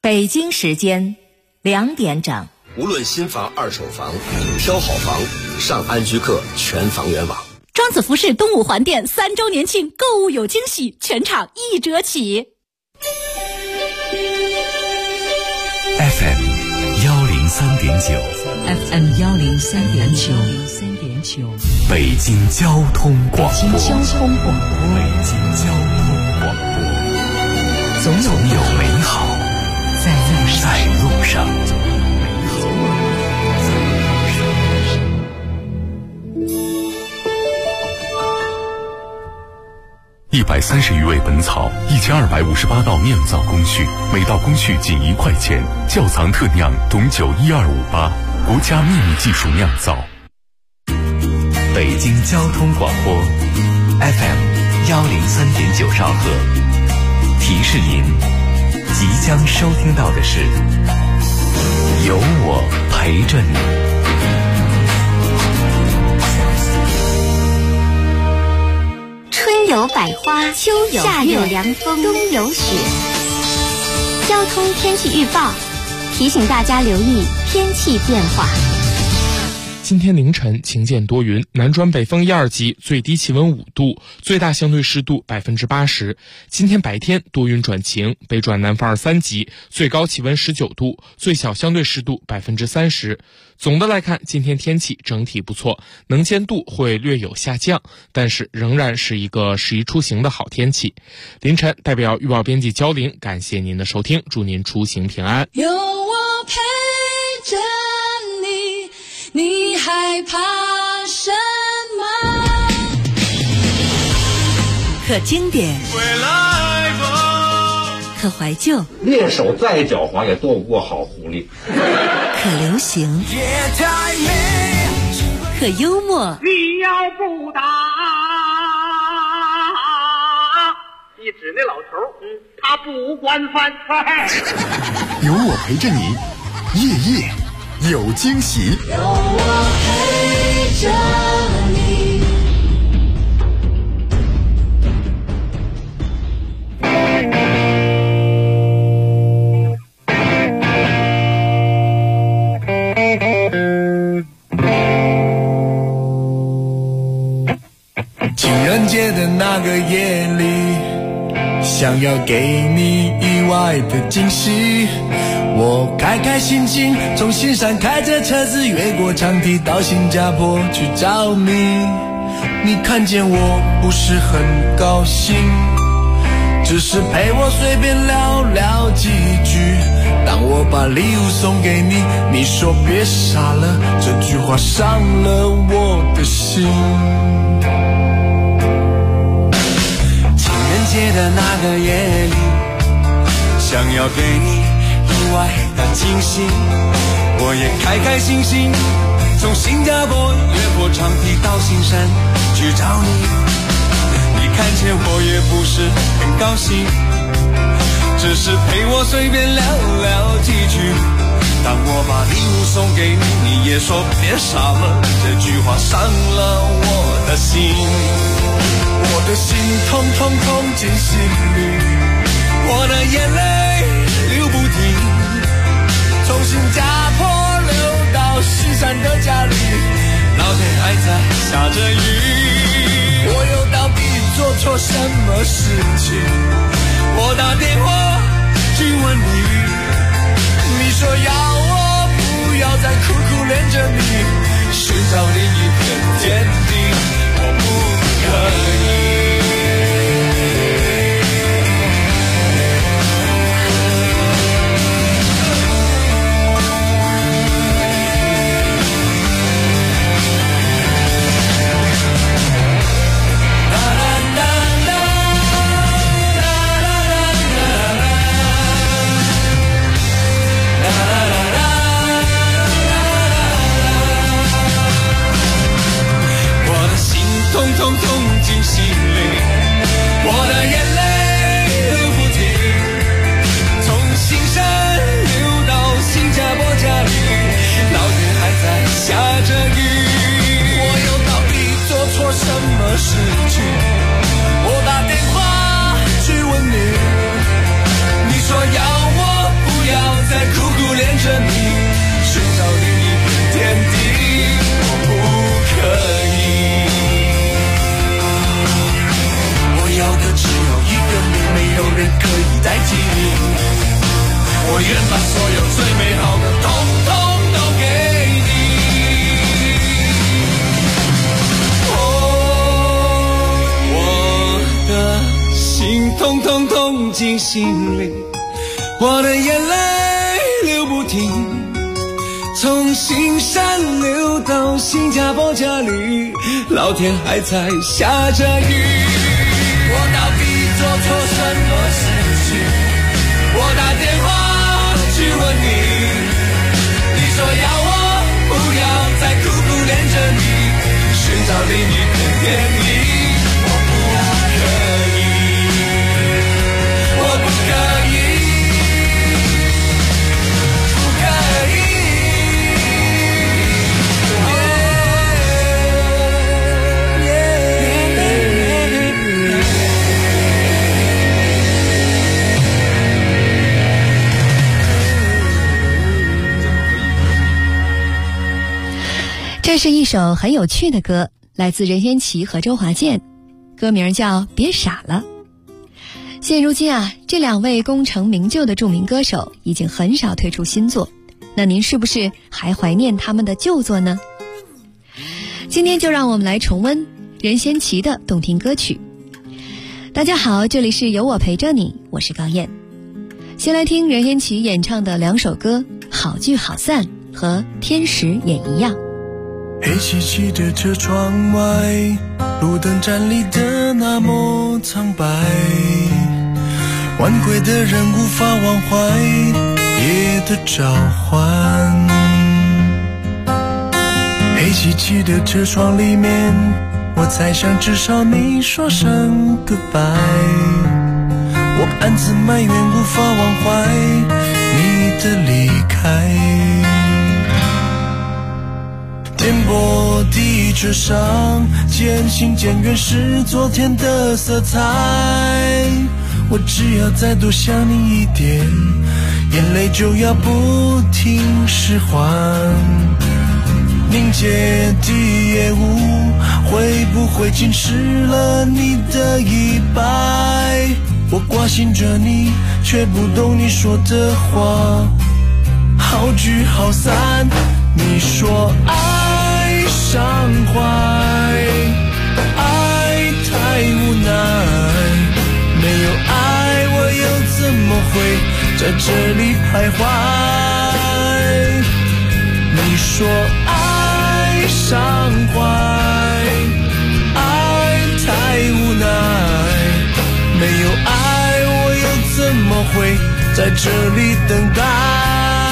北京时间2点整。 无论新房二手房，挑好房上安居客全房源网。 庄子服饰东五环店3周年庆购物有惊喜，全场1折起。 FM 103.9 FM 103.9 北京交通广播。 北京交通广播。 总有美好在路上。130余味本草，1258道酿造工序，每道工序仅1块钱。窖藏特酿董酒12588，国家秘密技术酿造。北京交通广播 FM 103.9兆赫，提示您即将收听到的是有我陪着你。 春有百花，秋有夏有凉风，冬有雪。交通天气预报提醒大家留意天气变化。 今天凌晨晴间多云，南转北风1、2级，最低气温5度，最大相对湿度80%。今天白天多云转晴，北转南风2、3级，最高气温19度，最小相对湿度30%。总的来看，今天天气整体不错，能见度会略有下降，但是仍然是一个适宜出行的好天气。凌晨代表预报编辑焦玲，感谢您的收听，祝您出行平安。 有我陪着你，你害怕什么？ 可经典，可怀旧， 猎手再狡猾也躲不过好狐狸。 可流行，可幽默。 你要不打，一指那老头，他不管饭菜。 有我陪着你，夜夜有惊喜。 有我陪着你。 情人节的那个夜里，想要给你意外的惊喜。我开开心心从新山开着车子越过长堤到新加坡去找你。你看见我不是很高兴，只是陪我随便聊聊几句。当我把礼物送给你，你说别傻了，这句话伤了我的心。情人节的那个夜里，想要给你意外的惊喜。我也开开心心从新加坡越过长堤到新山去找你。你看见我也不是很高兴，只是陪我随便聊聊几句。当我把礼物送给你，你也说别傻了，这句话伤了我的心。我的心痛痛痛进心里，我的眼泪流不停，从新加坡流到西山的家里，老天还在下着雨。我又到底做错什么事情？我打电话去问你，你说要我不要再苦苦恋着你，寻找另一片天地，我不可以。痛痛痛进心里，我的眼泪流不停，从新山流到新加坡家里，老天还在下着雨。我又到底做错什么事情？我打电话去问你，你说要我不要我愿把所有最美好的统统都给你。我的心痛痛痛进心里，我的眼泪流不停，从新山流到新加坡这里，老天还在下着雨。我到底做错什么事情？我打电话去问你，你说要我不要再苦苦恋着你，寻找另一个原因。我不可以，我不可以，不可以。 这是一首很有趣的歌，来自任贤齐和周华健，歌名叫《别傻了》。现如今这两位功成名就的著名歌手已经很少推出新作，那您是不是还怀念他们的旧作呢？今天就让我们来重温任贤齐的动听歌曲。大家好，这里是有我陪着你，我是高燕。先来听任贤齐演唱的两首歌《好聚好散》和《天使也一样》。 黑漆漆的车窗外，路灯站立的那么苍白，晚归的人无法忘怀夜的召唤。黑漆漆的车窗里面，我猜想至少你说声 goodbye， 我暗自埋怨无法忘怀你的离开。颠簸的车上，渐行渐远是昨天的色彩，我只要再多想你一点，眼泪就要不停释缓。凝结的夜雾会不会浸湿了你的衣摆，我挂心着你却不懂你说的话，好聚好散，你说爱伤怀，爱太无奈，没有爱我又怎么会在这里徘徊。你说爱伤怀，爱太无奈，没有爱我又怎么会在这里等待。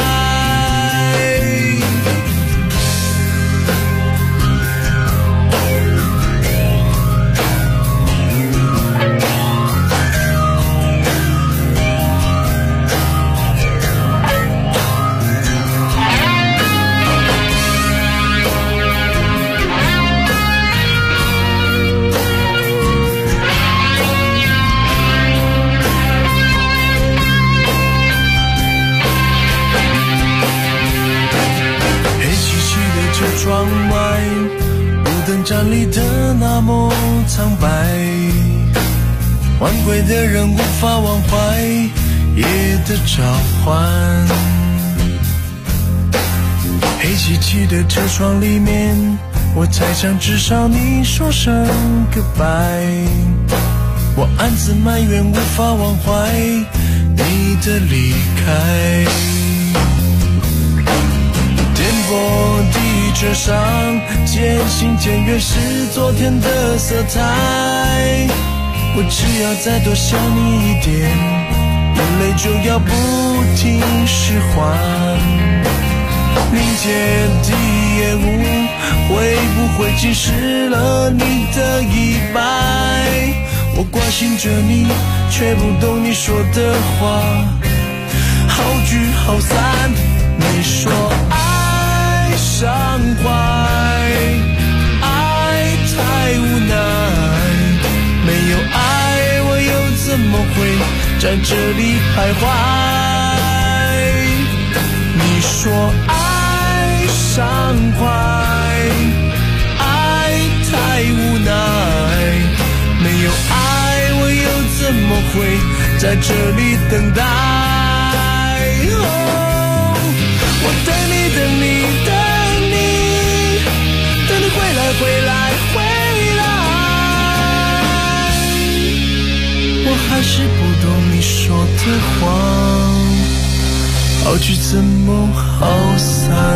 窗外路灯站立的那么苍白，晚归的人无法忘怀夜的召唤。黑漆漆的车窗里面，我猜想至少你说声 goodbye， 我暗自埋怨无法忘怀你的离开。颠簸的车上，渐行渐远是昨天的色彩，我只要再多想你一点，眼泪就要不停释缓。凝结的夜雾会不会浸湿了你的衣摆，我关心着你却不懂你说的话，好聚好散，你说爱伤怀，爱太无奈，没有爱我又怎么会在这里徘徊。你说爱伤怀，爱太无奈，没有爱我又怎么会在这里等待。 我等你等你等你，等你回来回来回来，我还是不懂你说的话，好聚怎么好散。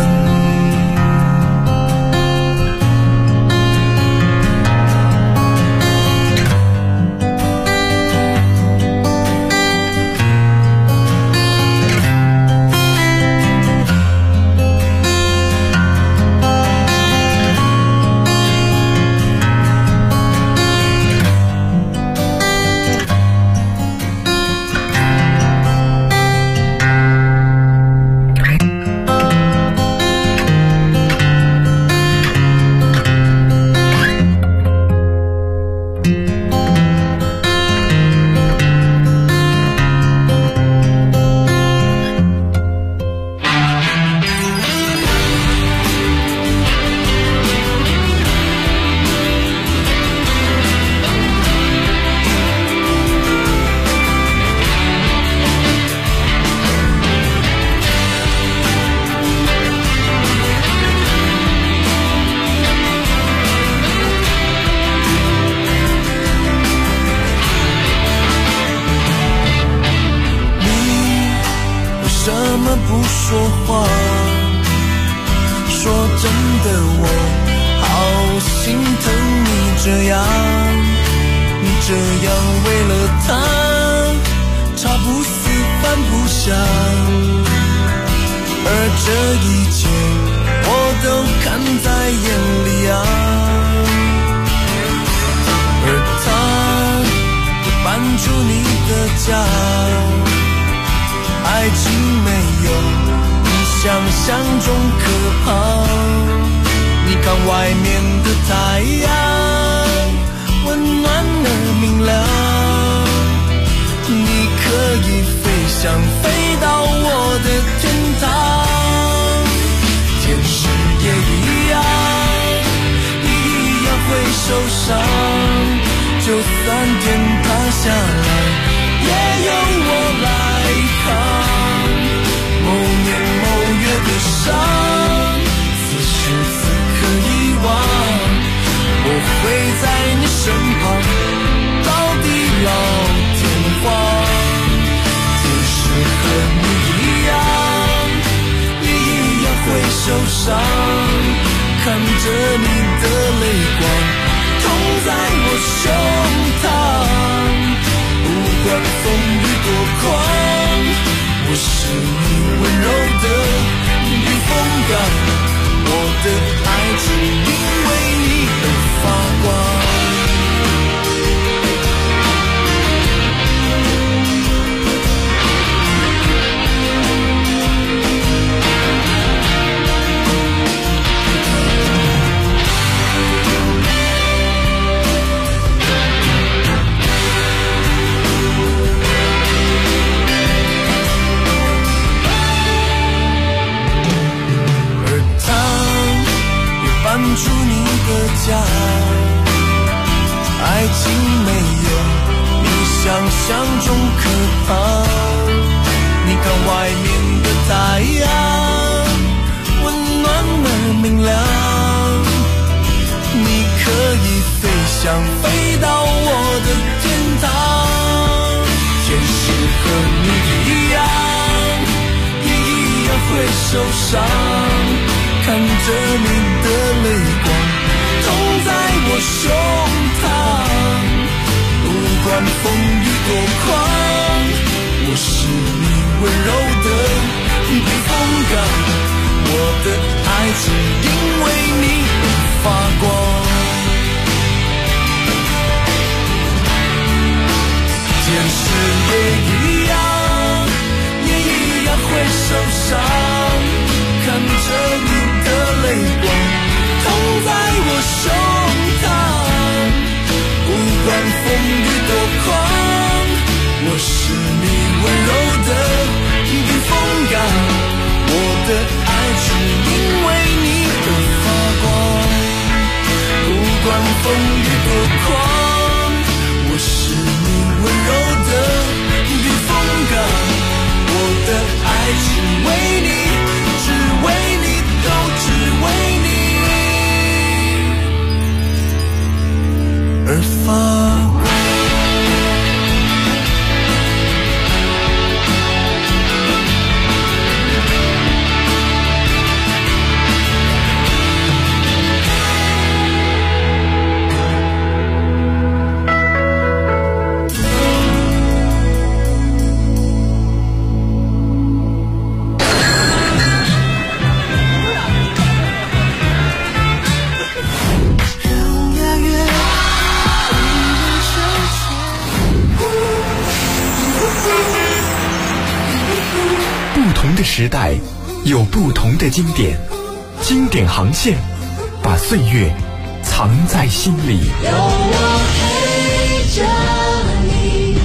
不说话，说真的我好心疼你这样为了他茶不思饭不想，而这一切我都看在眼里啊，而他也搬出你的家，爱情没有你想象中可怕，你看外面的太阳温暖而明亮，你可以飞翔飞到我的天堂，天使也一样，你一样会受伤，就算天塌下来也由我来扛，某年某月的伤，此时此刻遗忘，我会在你身旁到地老天荒，天使和你一样，也一样会受伤，看着你的泪光痛在我胸膛，不管风雨多狂，我是你温柔的避风港，我的爱只因为你而发光。搬出你的家，爱情没有你想象中可怕，你看外面的太阳温暖而明亮，你可以飞翔飞到我的天堂，天使和你一样，也一样会受伤，看着你的泪光痛在我胸膛，不管风雨多狂，我是你温柔的避风港，我的爱只因为你而发光，天使也一样，也一样会受伤，看着你的泪光痛在我胸膛，不管风雨多狂，我是你温柔的避风港，我的爱只因为你而发光，不管风雨多狂，我是你温柔的避风港，我的爱只为你同的时代，有不同的经典，经典航线，把岁月藏在心里。 有我陪着你。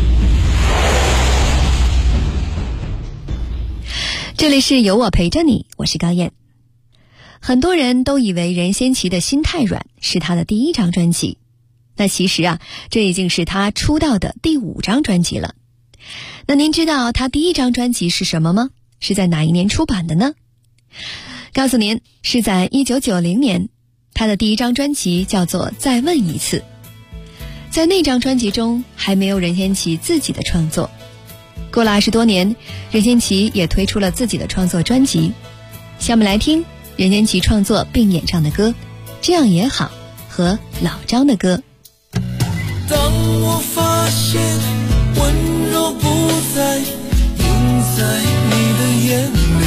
这里是有我陪着你，我是高燕。很多人都以为任贤齐的心太软是他的第一张专辑，那其实这已经是他出道的第5张专辑了。那您知道他第一张专辑是什么吗？是在哪一年出版的呢？告诉您，是在1990年，他的第一张专辑叫做《再问一次》。在那张专辑中还没有任贤齐自己的创作。过了20多年，任贤齐也推出了自己的创作专辑。下面来听任贤齐创作并演唱的歌《这样也好》和老张的歌。 当我发现温柔不再映在你的眼里，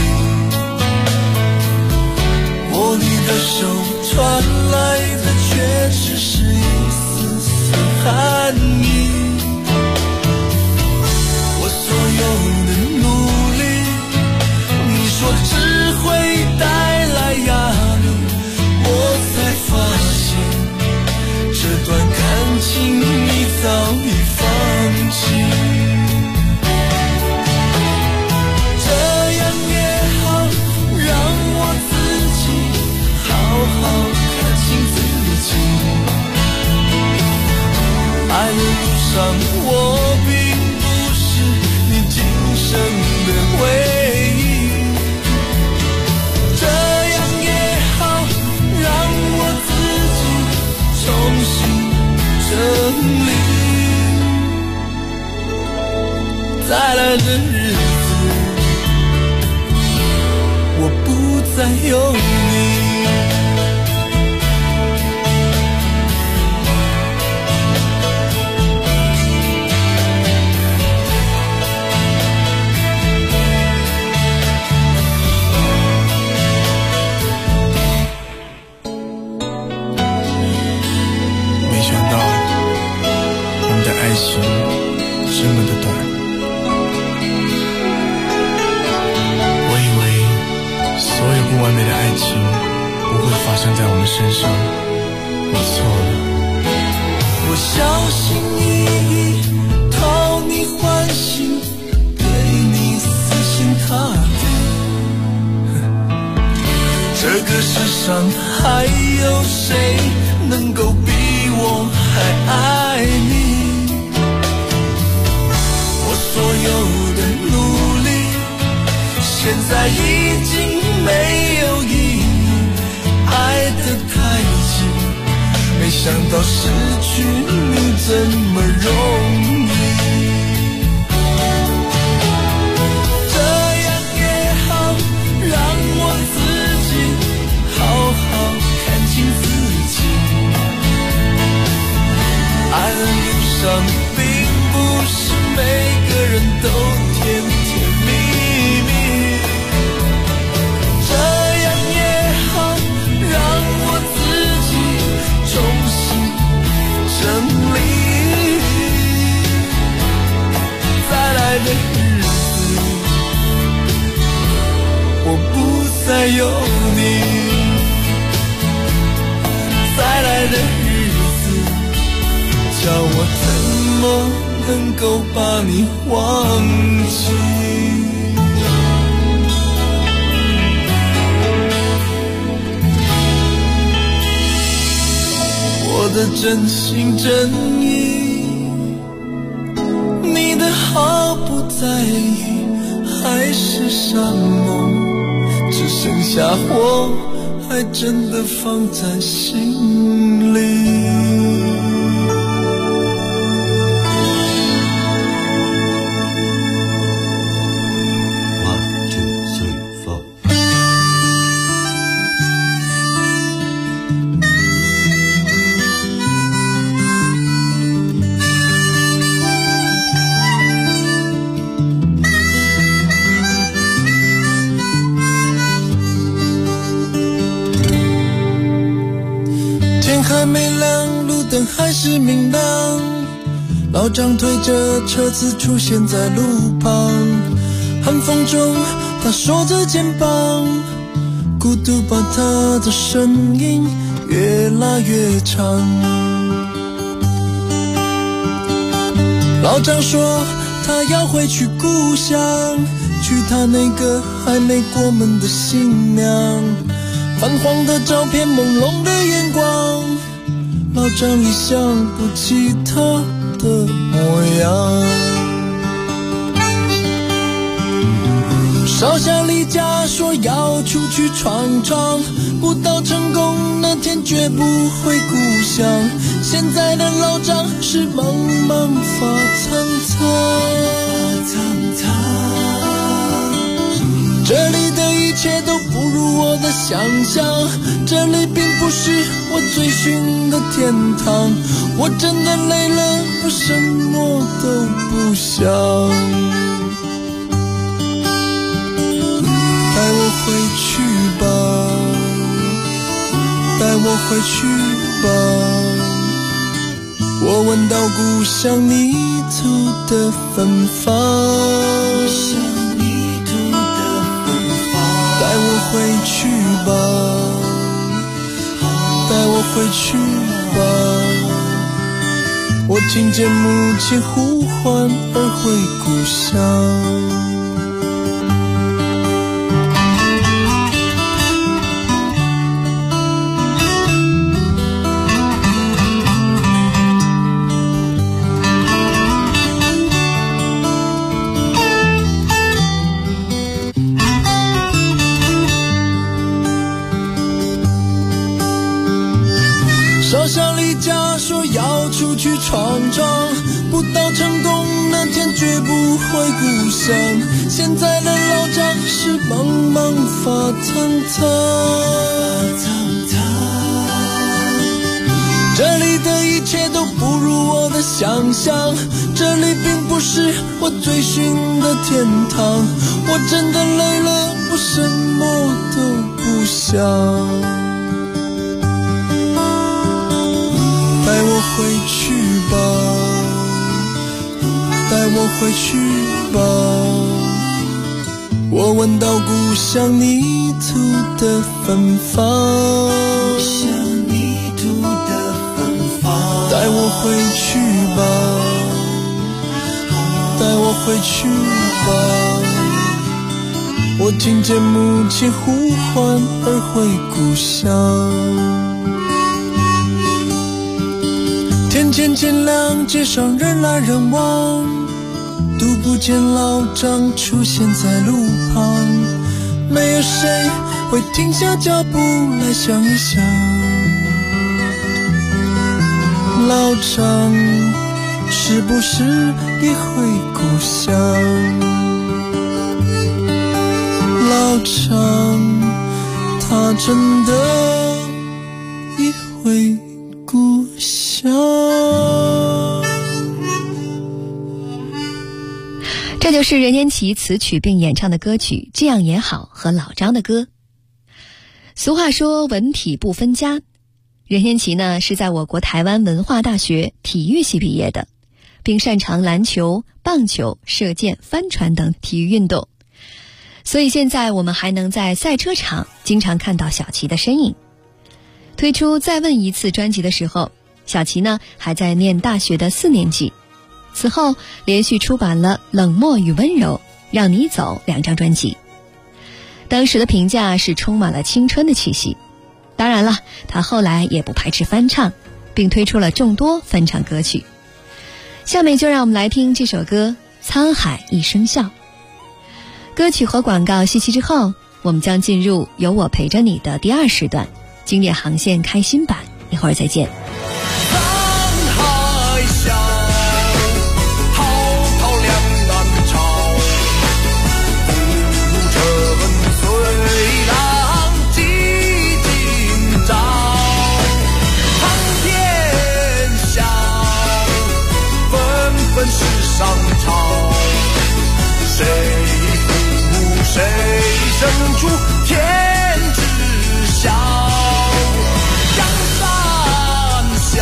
握你的手传来的却只是一丝丝寒意。我所有的努力，你说只会带来压力，我才发现这段感情你早已放弃。这样也好，让我自己好好看清自己。爱的路上我并不是你今生的唯一。这样也好，让我自己重新整理。再来的日子，我不再有你。没想到我们的爱情这么的短。我以为所有不完美的爱情不会发生在我们身上，我错了。我小心翼翼讨你欢心，对你死心塌地。这个世上还有谁能够比我还爱你？我所有的努力现在已经没有意义，爱得太近，没想到失去你这么容易。这样也好，让我自己好好看清自己。爱的路上并不是每个人都甜甜蜜蜜。这样也好，让我自己重新整理。再来的日子，我不再有你。再来的日子，叫我怎么能够把你忘记？我的真心真意，你的毫不在意，还是山盟，只剩下我还真的放在心里。还没亮，路灯还是明亮，老张推着车子出现在路旁，寒风中他说着肩膀，孤独把他的声音越拉越长。老张说他要回去故乡，娶他那个还没过门的新娘。泛黄的照片，朦胧的眼光，老张已想不起他的模样。少侠离家说要出去闯闯，不到成功那天绝不回故乡。现在的老张是茫茫发苍苍，这里的一切都不如我的想象，这里并不是我追寻的天堂。我真的累了，我什么都不想。带我回去吧，带我回去吧，我闻到故乡泥土的芬芳，带我回去吧，带我回去吧，我听见母亲呼唤而回故乡。少侠离家说要出去闯闯，不到成功那天绝不回故乡。现在的老张是茫茫发苍苍，这里的一切都不如我的想象，这里并不是我追寻的天堂。我真的累了，我什么都不想。带我回去吧，带我回去吧，我闻到故乡泥土的芬芳，带我回去吧，带我回去吧，我听见母亲呼唤而回故乡。天渐渐亮，街上人来人往，都不见老张出现在路旁，没有谁会停下脚步来想一想，老张是不是已回故乡？老张他真的已回故乡。 这就是任贤齐词曲并演唱的歌曲《这样也好》和老张的歌。俗话说文体不分家，任贤齐呢是在我国台湾文化大学体育系毕业的，并擅长篮球、棒球、射箭、帆船等体育运动，所以现在我们还能在赛车场经常看到小齐的身影。推出《再问一次》专辑的时候，小齐呢还在念大学的4年级，此后连续出版了《冷漠与温柔》、《让你走》2张专辑，当时的评价是充满了青春的气息。当然了，他后来也不排斥翻唱，并推出了众多翻唱歌曲。下面就让我们来听这首歌《沧海一声笑》。歌曲和广告息息之后，我们将进入有我陪着你的第2时段，经典航线开心版，一会儿再见。 上潮，谁负谁生出天知晓。阳山下，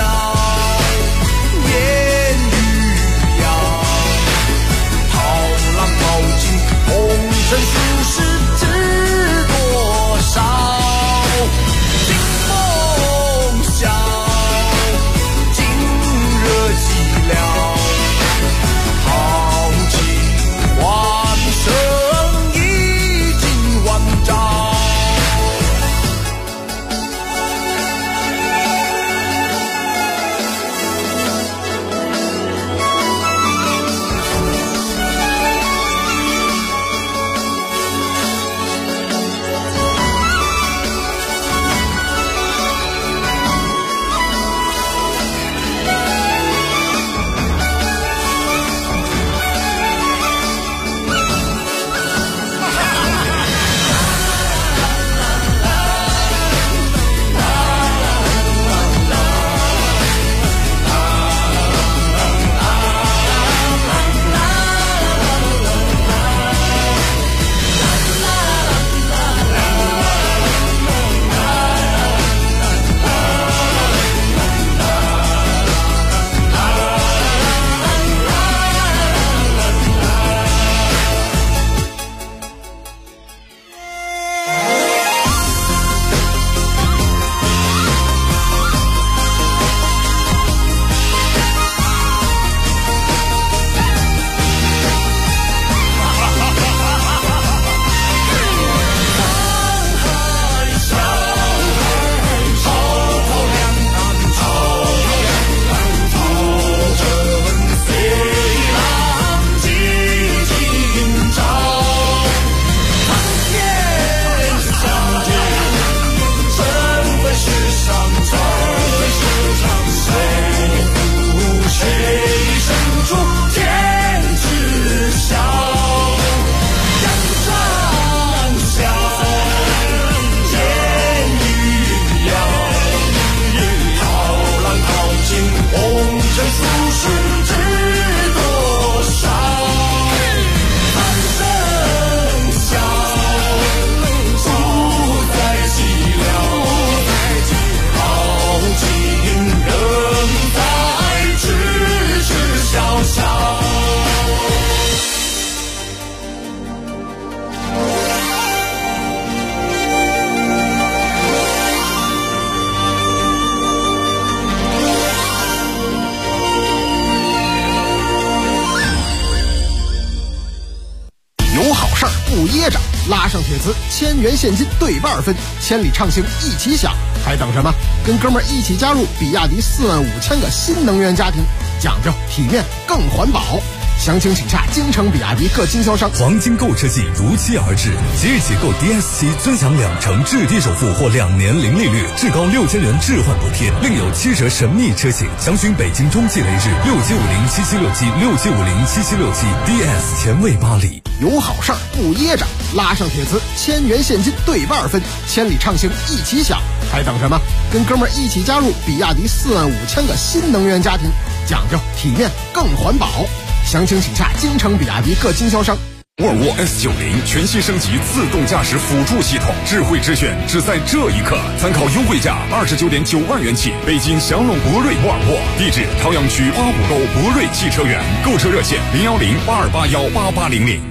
噎着，拉上帖子，1000元现金对半分，千里畅行一起享，还等什么？跟哥们儿一起加入比亚迪45000个新能源家庭，讲究体面更环保。详情请洽京城比亚迪各经销商。 黄金购车季如期而至，即日起购 DS7尊享2成至低首付或2年零利率，至高6000元置换补贴，另有7折神秘车型。详询北京中汽雷日67507767676777 DS 前卫巴黎。 有好事儿不噎着，拉上帖子，1000元现金对半分，千里畅行一起享，还等什么？跟哥们儿一起加入比亚迪45000个新能源家庭，讲究体面更环保。详情请洽京城比亚迪各经销商。 沃尔沃 S90 全新升级自动驾驶辅助系统，智慧之选只在这一刻。参考优惠价29.9万元起，北京祥龙博瑞沃尔沃，地址朝阳区八股沟博瑞汽车园，购车热线01082818800。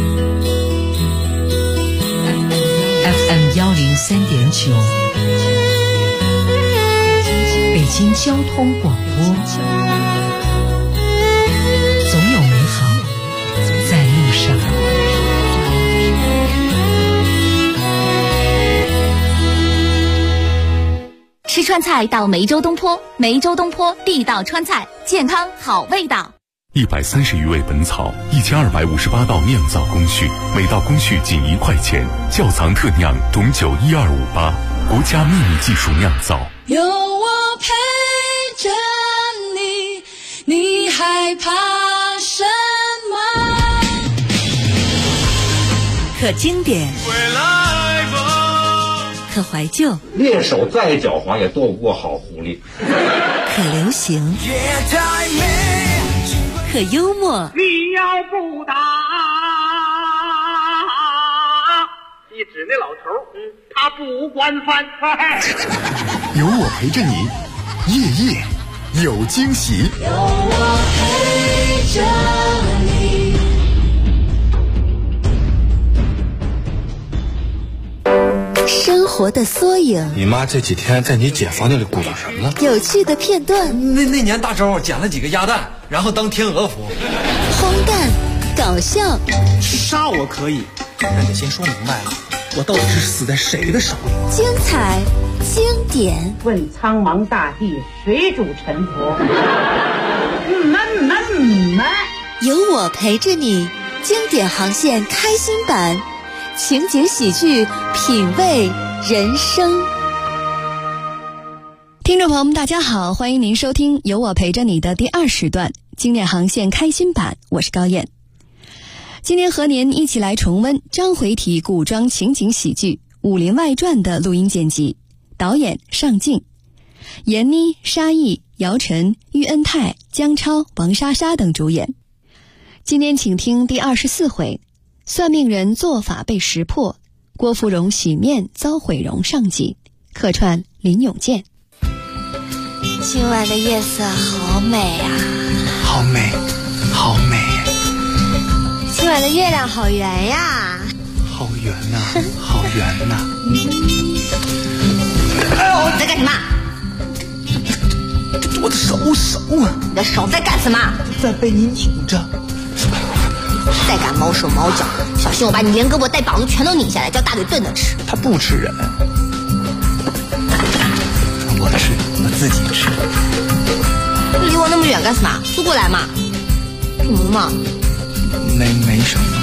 FM 103.9，北京交通广播。总有美好在路上。 吃川菜到梅州东坡，梅州东坡地道川菜，健康好味道。 130余味本草，1258道酿造工序，每道工序仅1块钱，窖藏特酿董酒12588，国家秘密技术酿造。 有我陪着你，你害怕什么？ 可经典，可怀旧， 猎手再狡猾也斗不过好狐狸。 可流行，可幽默。 你要不打，一指那老头，他不惯犯。 有我陪着你，夜夜有惊喜。 有我陪着你。 生活的缩影。 你妈这几天在你姐房间里鼓捣什么了？ 有趣的片段。 那年大周捡了几个鸭蛋，然后当天鹅服。 荒诞，搞笑。 杀我可以，但得先说明白了，我到底是死在谁的手里？ 精彩，经典。 问苍茫大地，谁主沉浮？ 有我陪着你，经典航线开心版。情景喜剧，品味人生。 听众朋友们大家好，欢迎您收听有我陪着你的第2时段经典航线开心版，我是高燕。今天和您一起来重温章回体古装情景喜剧《武林外传》的录音剪辑，导演尚敬，闫妮、沙溢、姚晨、喻恩泰、姜超、王莎莎等主演。今天请听第24回，算命人做法被识破，郭芙蓉洗面遭毁容上集，客串林永健。 今晚的夜色好美啊， 好美，好美。 今晚的月亮好圆呀， 好圆呐，好圆呐。 哎呦，你在干什么？ 我的手啊！ 你的手在干什么？ 在被你拧着。 再敢毛手毛脚，小心我把你连胳膊带膀子全都拧下来，叫大嘴炖着吃。 他不吃人，我吃，我自己吃。 离我那么远干什么？就过来嘛。怎么了嘛？ 没什么。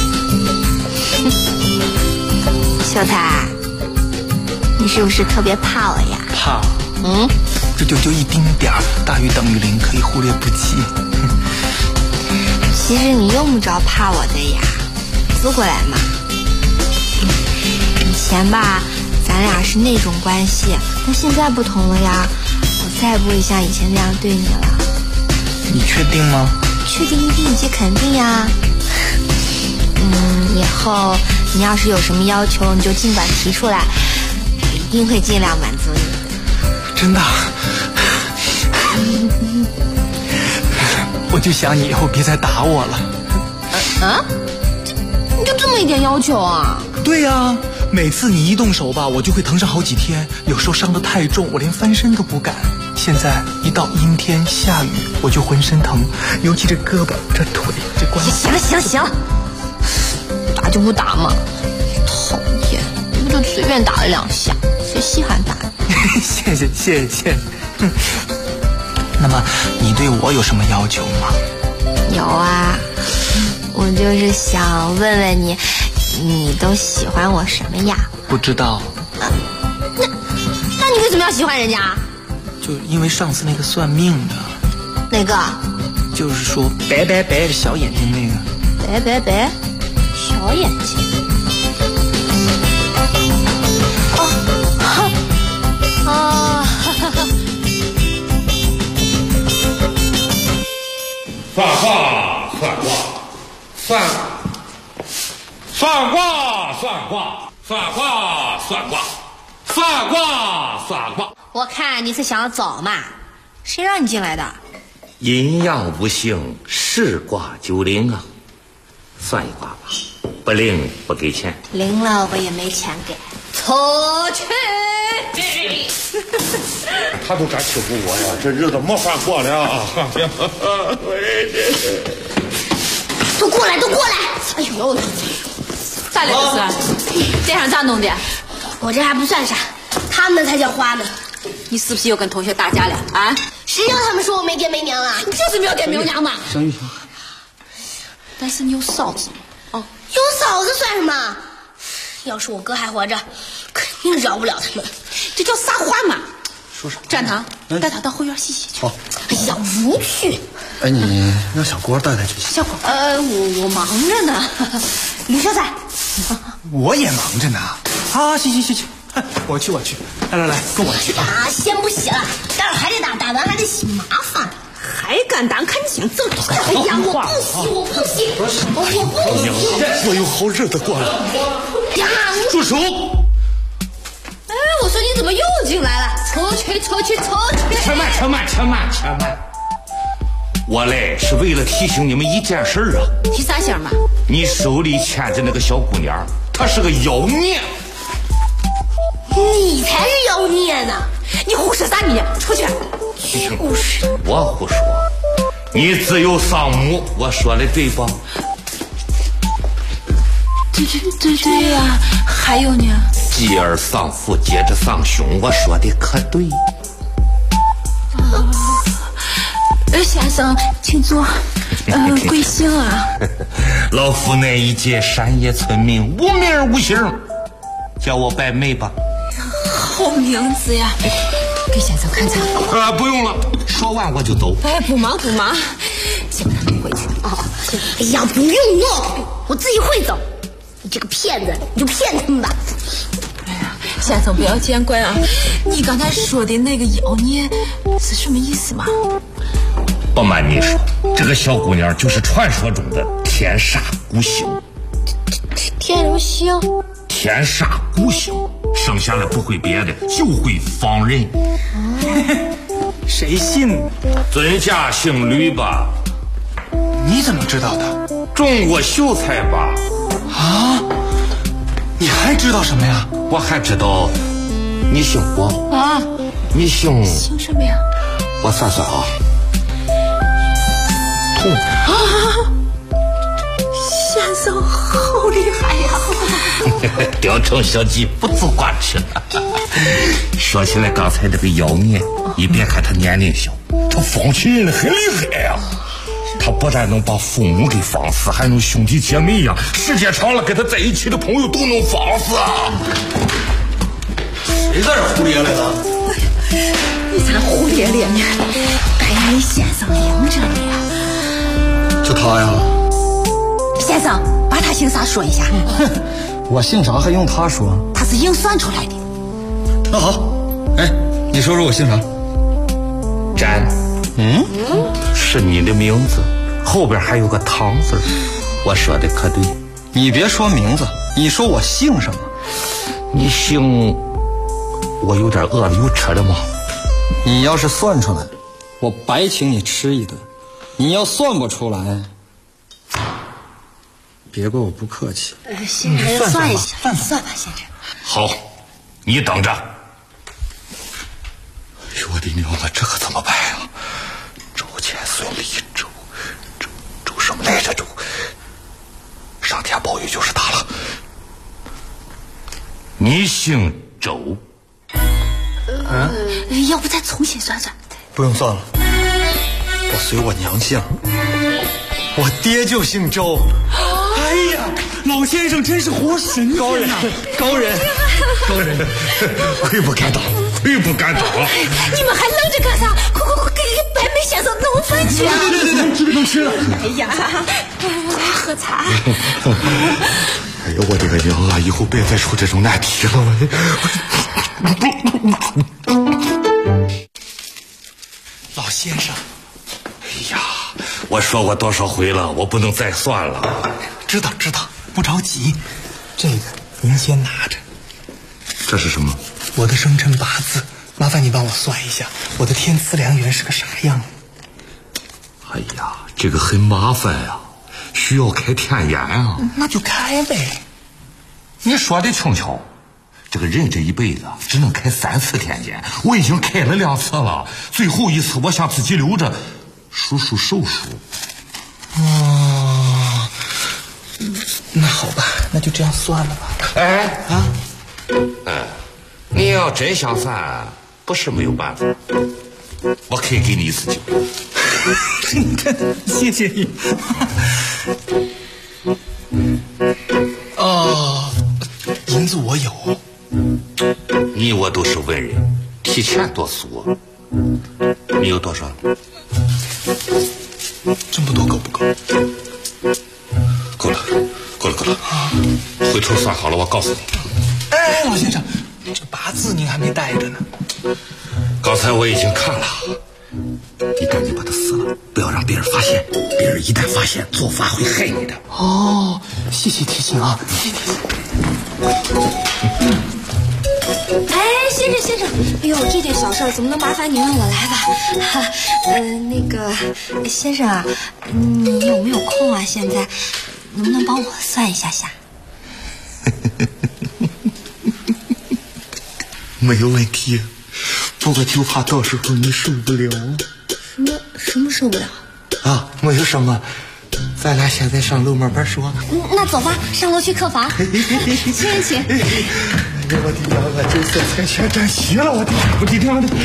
秀才，你是不是特别怕我呀？ 怕？这就一丁点儿，大于等于0，可以忽略不计。 其实你用不着怕我的呀，坐过来嘛。以前吧，咱俩是那种关系，但现在不同了呀，我再也不会像以前那样对你了。 你确定吗？ 确定一定以及肯定呀。以后你要是有什么要求，你就尽管提出来，我一定会尽量满足你的。 真的？我就想你以后别再打我了。 你就这么一点要求啊？ 对呀，每次你一动手吧，我就会疼上好几天，有时候伤得太重，我连翻身都不敢。现在一到阴天下雨，我就浑身疼，尤其这胳膊、这腿、这关节。 行了，打打就不打嘛。讨厌，你不就随便打了2下，谁稀罕打？ 谢谢。那么你对我有什么要求吗？ 有啊，我就是想问问你，你都喜欢我什么呀？ 不知道。 那你为什么要喜欢人家？ 就因为上次那个算命的。 哪个？ 就是说白的小眼睛那个。 白小眼睛。 算卦。 我看你是想找嘛？谁让你进来的？ 阴阳五行，是卦就灵啊！算一卦吧，不灵不给钱。 灵了我也没钱给。出去！ 他都敢欺负我呀，这日子没法过了。 都过来！哎呦， 咋了这是？这样咋弄的？ 我这还不算啥，他们才叫花呢。 你是不是又跟同学打架了啊？ 谁让他们说我没爹没娘啊？ 你就是没有爹没有娘嘛。 小雨， 但是你有嫂子哦，有嫂子算什么？要是我哥还活着，肯定饶不了他们。 这叫撒话嘛！ 说啥？ 展堂，带他到后院洗洗去。 哎呀，无趣！ 哎，你让小郭带去洗。 小郭，我忙着呢。 吕小崽， 我也忙着呢。好，行，我去。来，跟我去啊！先不洗了，待会儿还得打完还得洗，麻烦。 还敢打？看你想揍他！ 哎呀，我不洗。 我有好日子过了。住手！ 哎，我说你怎么又进来了？出去！ 且慢！我来是为了提醒你们一件事啊。 提啥醒嘛？ 你手里牵着那个小姑娘，她是个妖孽。 你才是妖孽呢！ 你胡说啥你？出去！ 胡说！我胡说。你自有丧母，我说的对吧？ 对呀。还有呢？ 继而丧父，接着丧兄，我说的可对。 先生，请坐。贵姓啊？ 老夫那一届山野村民，无名无姓，叫我白眉吧。 好名字呀！给先生看茶。 不用了，说完我就走。 哎，不忙。先生，回去啊。 哎呀，不用我自己会走。你这个骗子，你就骗他们吧。 哎呀，先生不要见怪啊！你刚才说的那个妖孽是什么意思嘛？ 不瞒你说，这个小姑娘就是传说中的天煞孤星。 天什么星？ 天煞孤星，生下来不会别的，就会放人。 谁信？ 尊家姓吕吧？ 你怎么知道的？ 中过秀才吧？ 啊？你还知道什么呀？ 我还知道你姓郭啊。 你姓什么呀？ 我算算啊。痛啊！ 先生好厉害呀！ 雕虫小技，不足挂齿了。说起来，刚才那个妖孽，你别看他年龄小，他放起人来很厉害呀。他不但能把父母给放死，还能兄弟姐妹一样，时间长了跟他在一起的朋友都能放死啊！ 谁在这胡咧咧呢？ 你才胡咧咧呢！白眉先生领着你啊！ 就他呀？ 先生，把他姓啥说一下。 我姓啥还用他说？ 他是硬算出来的。 那好，哎，你说说我姓啥？ 詹。是你的名字，后边还有个唐字，我说的可对。 你别说名字，你说我姓什么？ 你姓……我有点饿了，有吃的吗？ 你要是算出来，我白请你吃一顿。你要算不出来，别怪我不客气。 先生算一下，算吧，先生。 好，你等着。 哎呦我的娘啊，这可怎么办呀？周千孙李周什么来着？周上天保佑就是他了。 你姓周。 要不再重新算算？ 不用算了，我随我娘姓，我爹就姓周。 哎呀，老先生真是活神高人，高人，高人， 愧不敢当，愧不敢当啊！ 你们还愣着干啥？快给白眉先生弄饭去啊！ 对，这个都吃了。 哎呀，喝茶。 哎呀，我的个娘啊！以后别再出这种难题了， 老先生， 哎呀，我说过多少回了，我不能再算了。 知道，不着急。这个您先拿着。 这是什么？ 我的生辰八字，麻烦你帮我算一下，我的天赐良缘是个啥样？ 哎呀，这个很麻烦呀，需要开天眼啊。 那就开呗。 你说的轻巧，这个人这一辈子只能开3次天眼，我已经开了2次了，最后一次我想自己留着数数手数。 哦，那好吧，那就这样算了吧。 哎，你要真想算，不是没有办法，我可以给你一次机会。 谢谢你。银子我有。 你我都是文人，提钱多俗。你有多少？ 这么多够不够？ 够了。回头算好了，我告诉你。 哎，老先生，这八字您还没带着呢。 刚才我已经看了，你赶紧把它撕了，不要让别人发现。别人一旦发现，做法会害你的。 哦，谢谢提醒啊，谢谢提醒。 哎，先生，哎呦，这点小事怎么能麻烦您让我来吧？那个先生啊，你有没有空啊？现在能不能帮我算一下下？ 没有问题，不过就怕到时候你受不了。 什么受不了？ 啊，没有什么，咱俩现在上楼慢慢说。 那走吧，上楼去客房。请。 我的娘啊，这色彩全占齐了，我的娘的！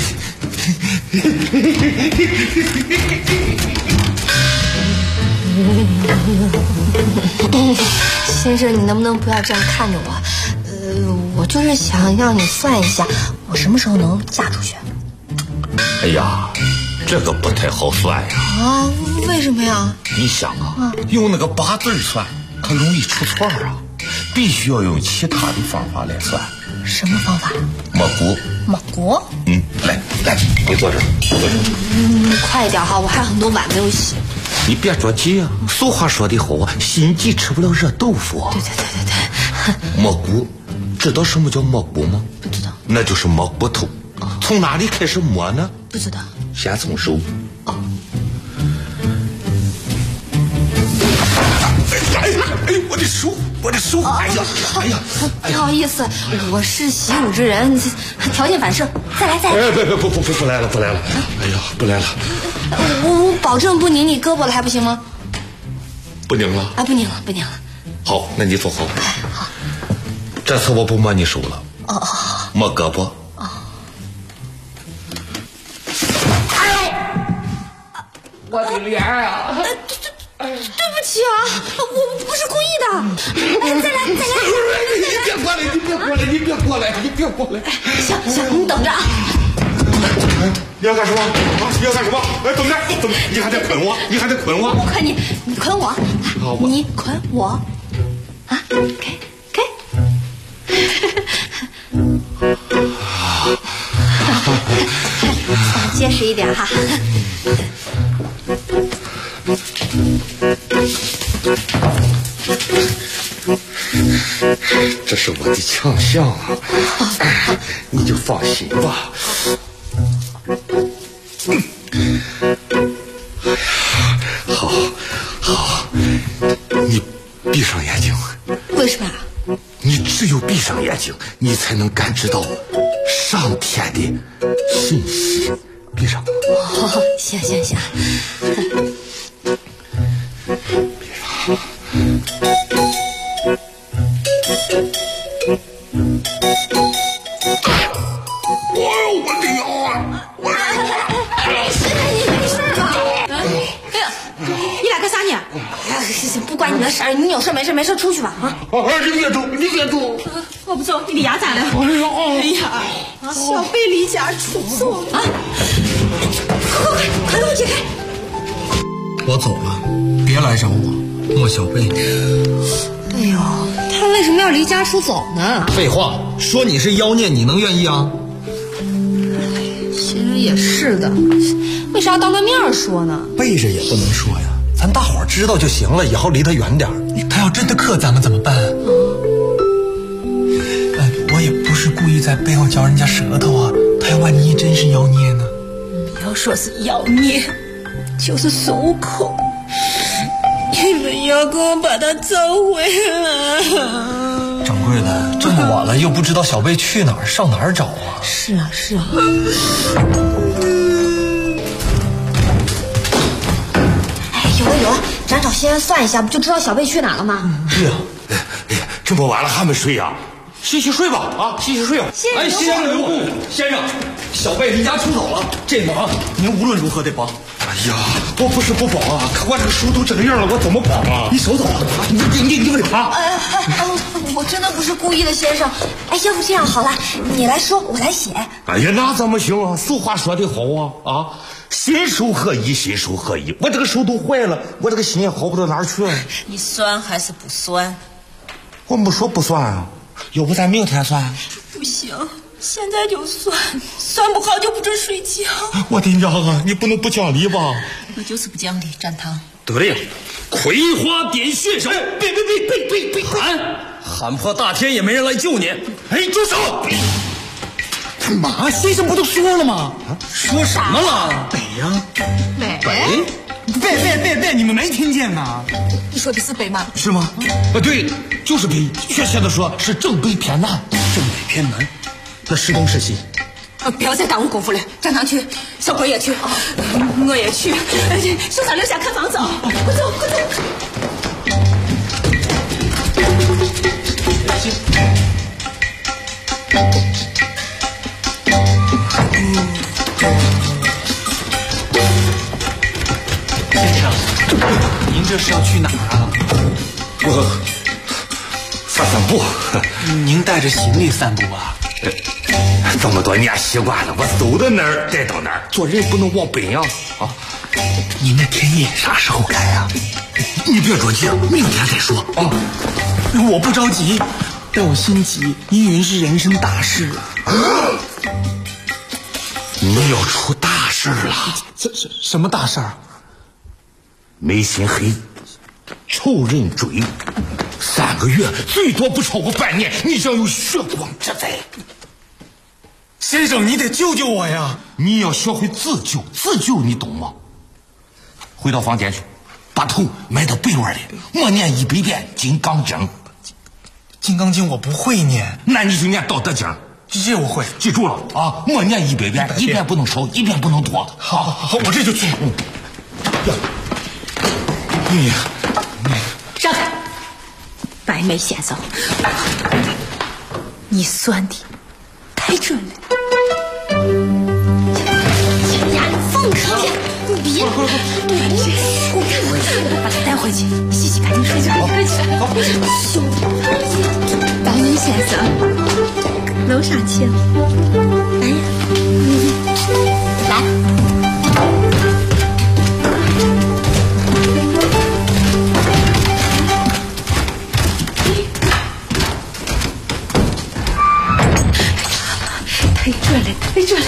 先生，你能不能不要这样看着我？我就是想让你算一下，我什么时候能嫁出去？ 哎呀，这个不太好算呀。 啊？为什么呀？ 你想啊，用那个八字算，它容易出错啊。必须要用其他的方法来算。 什么方法？ 摸骨。 摸骨？ 来，你坐这儿。 快一点哈，我还有很多碗没有洗。 你别着急啊，俗话说得好啊，心急吃不了热豆腐。 对。 摸骨，知道什么叫摸骨吗？ 不知道。 那就是摸骨头。从哪里开始摸呢？ 不知道。 先从手。哎呦，我的手！哎呀！ 不好意思，我是习武之人，条件反射，再来。 哎，不来了。哎呀，不来了。 我保证不拧你胳膊了，还不行吗？ 不拧了？ 啊，不拧了。 好，那你坐好。 好。 这次我不摸你手了。摸胳膊。 哎呦！ 我的脸啊！ 对不起啊，我不是故意的。再来！ 你别过来！ 行，你等着啊。 你要干什么？哎，等着！你还得捆我！ 我捆你，你捆我。你捆我。啊，给。结实一点哈。 这是我的强项啊，你就放心吧。好，你闭上眼睛。 为什么呀？ 你只有闭上眼睛，你才能感知到上天的信息。闭上。 行。闭上。 不关你的事儿，你有事没事出去吧啊！ 你别走！ 我不走，你离家咋了？哎呀，小贝离家出走了！快给我解开！ 我走了，别来找我，莫小贝。 哎呦，他为什么要离家出走呢？ 废话，说你是妖孽，你能愿意啊？ 其实也是的，为啥要当着面说呢？ 背着也不能说呀，咱大伙儿知道就行了，以后离他远点。他要真的克咱们怎么办？我也不是故意在背后嚼人家舌头啊，他要万一真是妖孽呢？ 不要说是妖孽，就是孙悟空，你们要给我把他找回来。 掌柜的，这么晚了又不知道小贝去哪儿，上哪儿找啊？ 是啊。 哎，有了，咱找先生算一下，不就知道小贝去哪了吗？ 对呀，这么晚了还没睡呀？洗睡吧啊，洗睡吧。 哎，先生留步，先生，小贝离家出走了，这忙您无论如何得帮。 哎呀，我不是不帮啊，可我这个手都这个样了，我怎么帮啊？ 你手怎么了？ 你为啥？ 我真的不是故意的，先生。哎，要不这样好了，你来说，我来写。 哎呀，那怎么行啊？俗话说得好啊，心手合一，心手合一。我这个手都坏了，我这个心也好不到哪儿去。 你算还是不算？ 我没说不算啊，要不咱明天算？ 不行，现在就算不好就不准睡觉。 我的娘啊，你不能不讲理吧？ 我就是不讲理，站堂。 得令，葵花点穴手。别喊破大天也没人来救你。哎，住手！干嘛？先生不都说了吗？说什么了？北呀，北，你们没听见呐？ 你说的是北吗？ 是吗？对，就是北，确切的说是正北偏南。正北偏南，那是东是西？ 不要再耽误功夫了，站堂去，小鬼也去，我也去，首长留下看房子，快走！ 先生，您这是要去哪儿啊？ 我散步。 您带着行李散步啊？ 这么多年习惯了，我走到哪儿带到哪儿，做人不能忘本呀！啊， 您那田野啥时候开啊？ 你别着急，明天再说啊。 我不着急，但我心急，因为是人生大事啊。 你要出大事了？ 什么大事儿？ 眉心黑，仇人追，3个月最多不超过半年，你将有血光之灾。 先生，你得救救我呀！ 你要学会自救，你懂吗？回到房间去，把头埋到被窝里，默念100遍《金刚经》。 金刚经我不会念， 那你就念《道德经》。 这我会， 记住了啊！默念100遍，1遍不能少，1遍不能多。 好，我这就去。 你让开，白眉先生，你算的太准了。 放开！你别！ 把他带回去，洗干净睡觉。白眉先生，楼上请。来。太准了！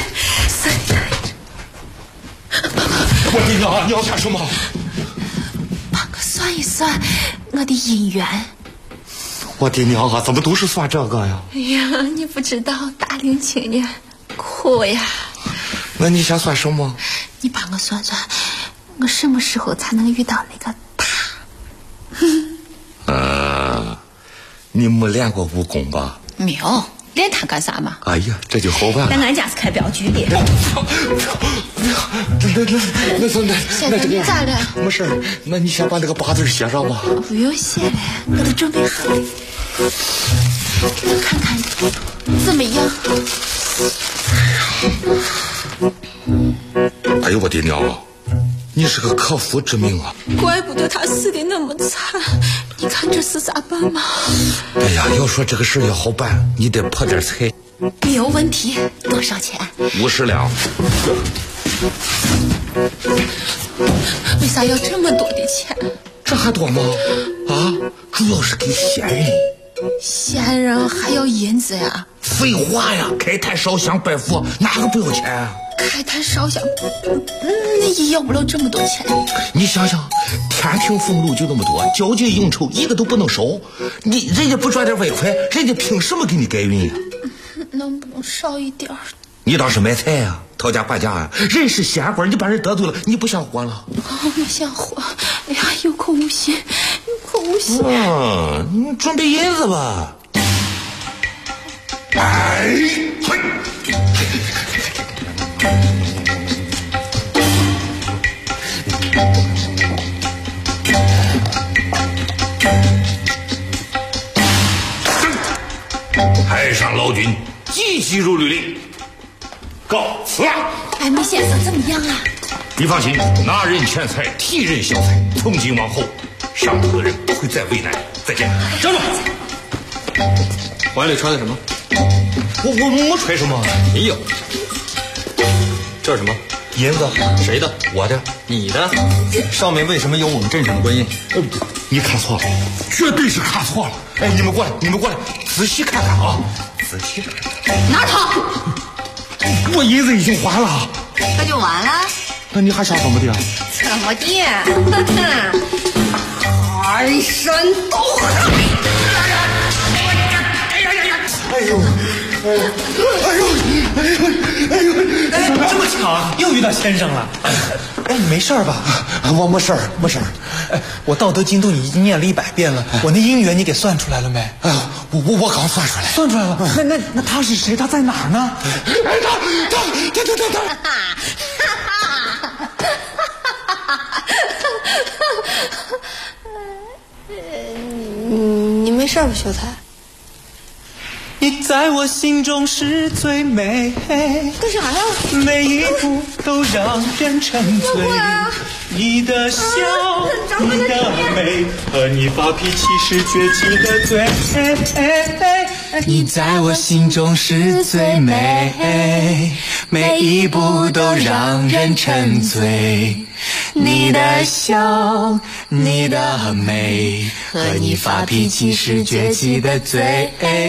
我的娘，你要干什么？ 帮我算一算我的姻缘。 我的娘啊，怎么都是算这个呀？ 哎呀，你不知道大龄青年苦呀。 那你想算什么？ 你帮我算算，我什么时候才能遇到那个他？ 你没练过武功吧？ 没有。练他干啥嘛？ 哎呀，这就好办了。 但俺家是开镖局的。 那你咋了？ 没事，那你先把这个8字写上吧。 不用写了，我都准备好了。看看怎么样？ 哎呦我的娘啊！ 你是个可夫之命啊！ 怪不得他死的那么惨，你看这是咋办嘛？ 哎呀，要说这个事要好办，你得破点财。 没有问题，多少钱 ？50两。 为啥要这么多的钱？ 这还多吗？啊，主要是给闲人。 闲人还要银子呀？ 废话呀，开坛烧香拜佛，哪个不要钱啊？ 开坛烧香，那也要不了这么多钱。 你想想，天庭俸禄就那么多，交际应酬一个都不能少。人家不赚点外快，人家凭什么给你改运呀？ 能不能少一点？ 你当是买菜呀？讨价还价呀？人是县官，你把人得罪了，你不想活了？ 我想活。哎呀，有口无心，有口无心。 你准备银子吧。哎，嘿。海上老君急急如律令，告辞了。 哎，梅先生怎么样啊？ 你放心，拿人钱财，替人消灾，从今往后，上头的人不会再为难。再见。 站住！怀里揣的什么？ 我没揣什么。 你有。这是什么？ 银子。 谁的？ 我的。 你的？上面为什么有我们镇上的官印？ 你看错了，绝对是看错了。哎，你们过来，仔细看看啊，仔细看。 拿它！ 我银子已经还了。 那就完了？ 那你还想怎么的？ 怎么的？海参都海！ 哎呦！这么巧，又遇到先生了。哎，你没事吧？ 我没事儿。 哎，我《道德经》都已经念了100遍了，我那姻缘你给算出来了没？ 哎呀，我刚算出来。 算出来了。那他是谁？他在哪儿呢？ 哎，他。 你没事吧，秀才？ 你在我心中是最美， 干啥呀？ 每一步都让人沉醉。你的笑，你的美，和你发脾气时绝迹的嘴。你在我心中是最美，每一步都让人沉醉。你的笑，你的美，和你发脾气时绝迹的嘴。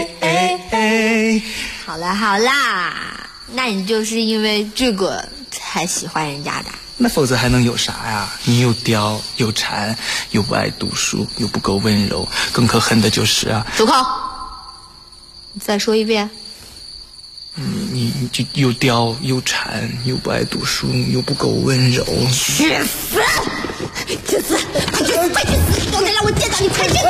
好啦，那你就是因为这个才喜欢人家的？ 那否则还能有啥呀？你又刁又馋，又不爱读书，又不够温柔，更可恨的就是啊！ 住口！你再说一遍。 你就又刁又馋，又不爱读书，又不够温柔。 去死！去死！快去死！快去死！都得让我见到你！快去死！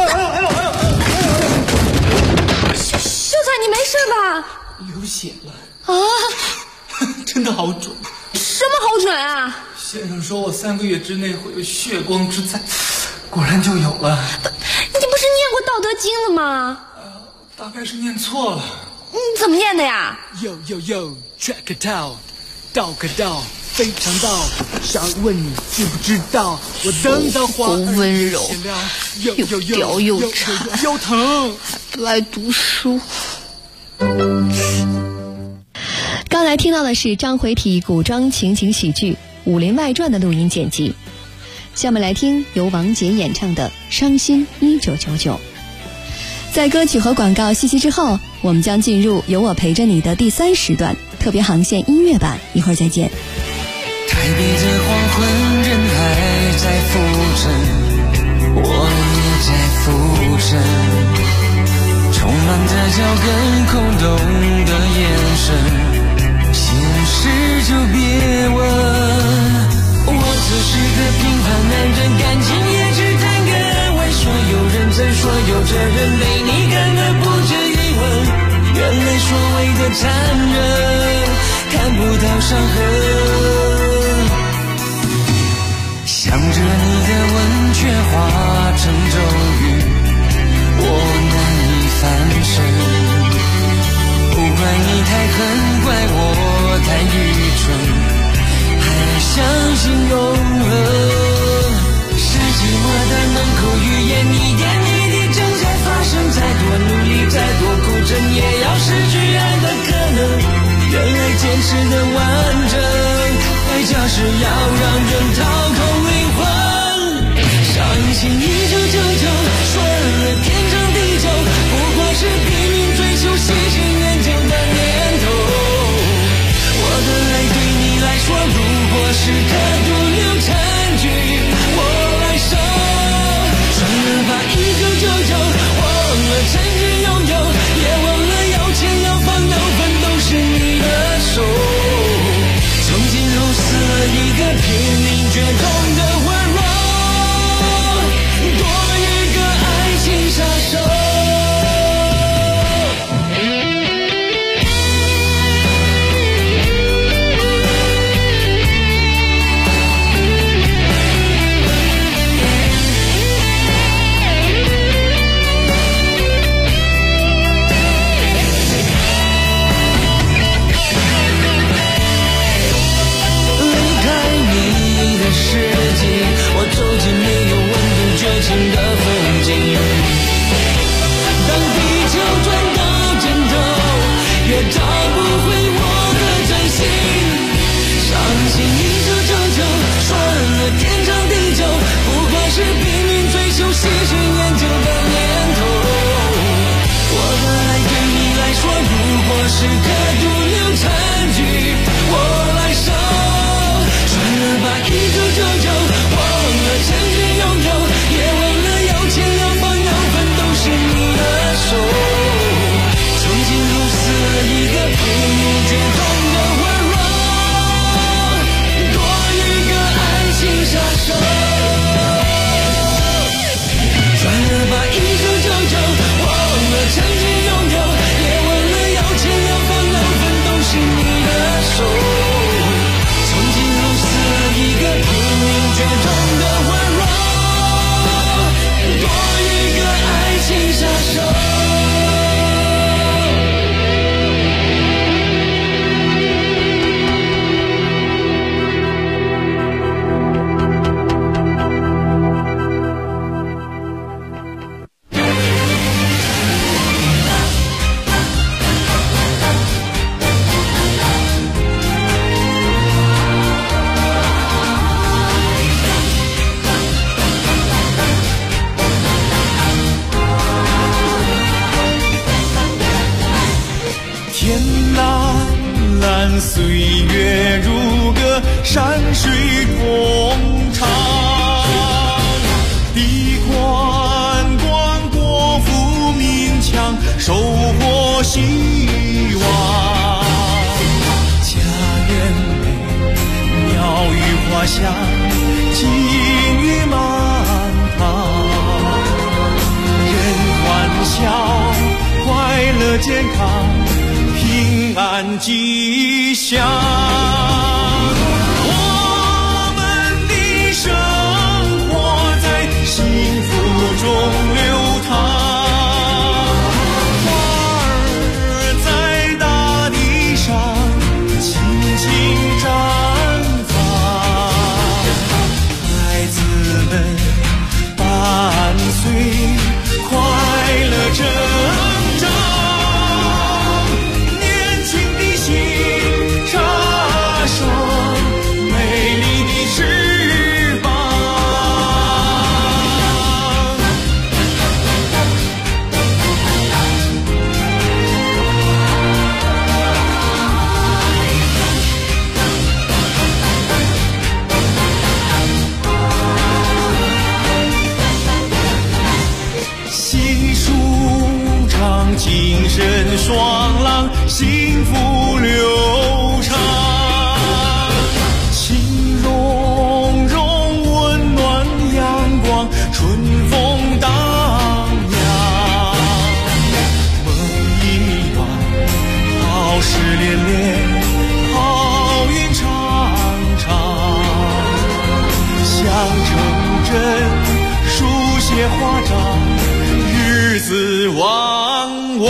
秀才，你没事吧？ 流血了啊！ 真的好准。 什么好准啊？ 先生说我3个月之内会有血光之灾，果然就有了。 你不是念过《道德经》的吗？ 大概是念错了。 你怎么念的呀？ Yo check it out， 道可道非常道，想问你知不知道？我等到花儿温柔，又刁又馋， 又疼， 还不爱读书。 刚才听到的是章回体古装情景喜剧《武林外传》的录音剪辑。下面来听由王杰演唱的《伤心1999》。在歌曲和广告信息之后，我们将进入有我陪着你的第3时段特别航线音乐版，一会儿再见。 台北的黄昏，人还在浮沉，我也在浮沉，充满着脚跟空洞的眼神，心事就别问。我只是个平凡男人，感情也只谈个为所有人真说有责任，被你看得不止一吻。原来所谓的残忍，看不到伤痕。想着你的吻却化成咒语，我难以翻身。不怪你太狠，怪我太愚蠢，还相信永恒。 的完整，代价是要让人掏空灵魂。相信一九九九，说了天长地久，不过是拼命追求喜新厌旧的念头。我的爱对你来说，如果是颗独留残局，我来收。算了吧，1999，忘了曾经拥有，也忘了要钱要房要分都是你的手。从今后死了一个拼命绝痛的温柔，多了一个爱情杀手。我走进没有温度绝情的风景，当地球转到尽头，也找不回我的真心。相信1999，说了天长地久，不过是拼命追求喜新厌旧的念头。我的爱对你来说，如果是颗独留残局，我来收。算了吧，1999。曾经拥有，也忘了要钱要房要分都是你的手。从今后死了一个拼命绝痛的温柔，多一个爱情杀手。算了吧，1999，忘了曾经拥有，也忘了要钱要房要分都是你的手。从今后死了一个拼命绝痛的温柔，多一个爱情杀手。 岁月如歌，山水同唱，地宽广，国富民强，收获希望。家园美，鸟语花香，金玉满堂，人欢笑，快乐健康，平安吉祥。我们的生活在幸福中流淌，花儿在大地上轻轻绽放，孩子们伴随快乐成长。精神爽朗，幸福流畅，情融融，温暖阳光，春风荡漾。梦一晚，好事连连，好运长长，想成真，书写花章，日子旺旺。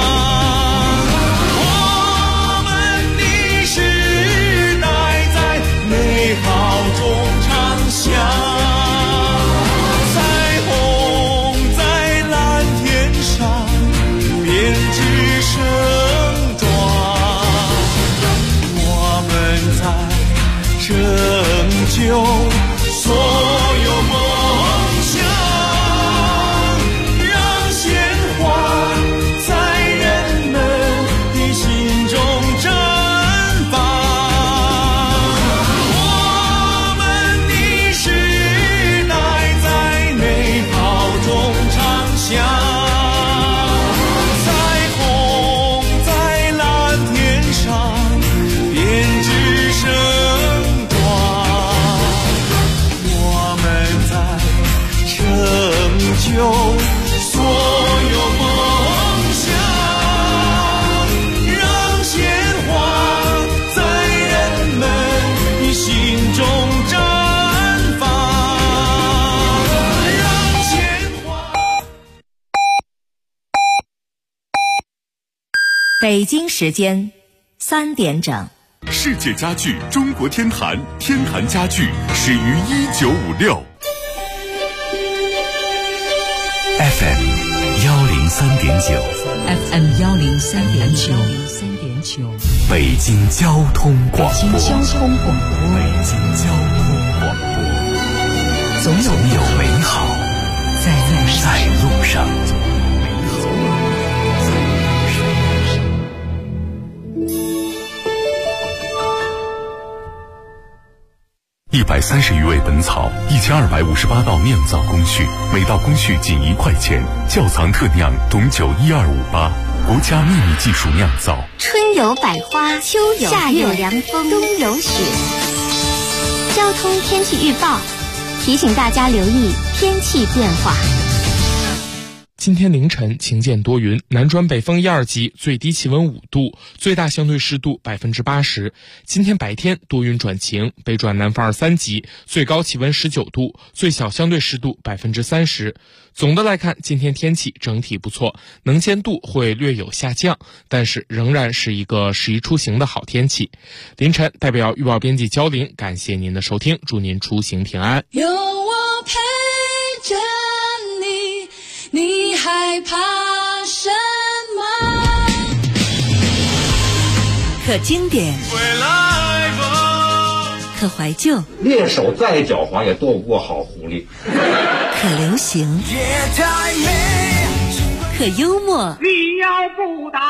我们的时代在美好中长相，彩虹在蓝天上编织盛装。我所有梦想，让鲜花在人们心中绽放，让鲜花。 北京时间3点整。 世界家具中国天坛，天坛家具始于1956。 FM 103.9 FM 103.9， 北京交通广播。 北京交通广播， 北京交通广播，总有美好在路上。 130余味本草，1258道酿造工序，每道工序仅1块钱。窖藏特酿董酒12588，国家秘密技术酿造。 春有百花，秋有夏有凉风，冬有雪。交通天气预报提醒大家留意天气变化。 今天凌晨晴间多云，南转北风1、2级，最低气温5度，最大相对湿度80%。今天白天多云转晴，北转南风2、3级，最高气温19度，最小相对湿度30%。总的来看，今天天气整体不错，能见度会略有下降，但是仍然是一个适宜出行的好天气。凌晨代表预报编辑焦玲，感谢您的收听，祝您出行平安。 有我陪着你，你害怕什么？ 可经典，可怀旧， 猎手再狡猾也躲不过好狐狸。 可流行，可幽默。 你要不打，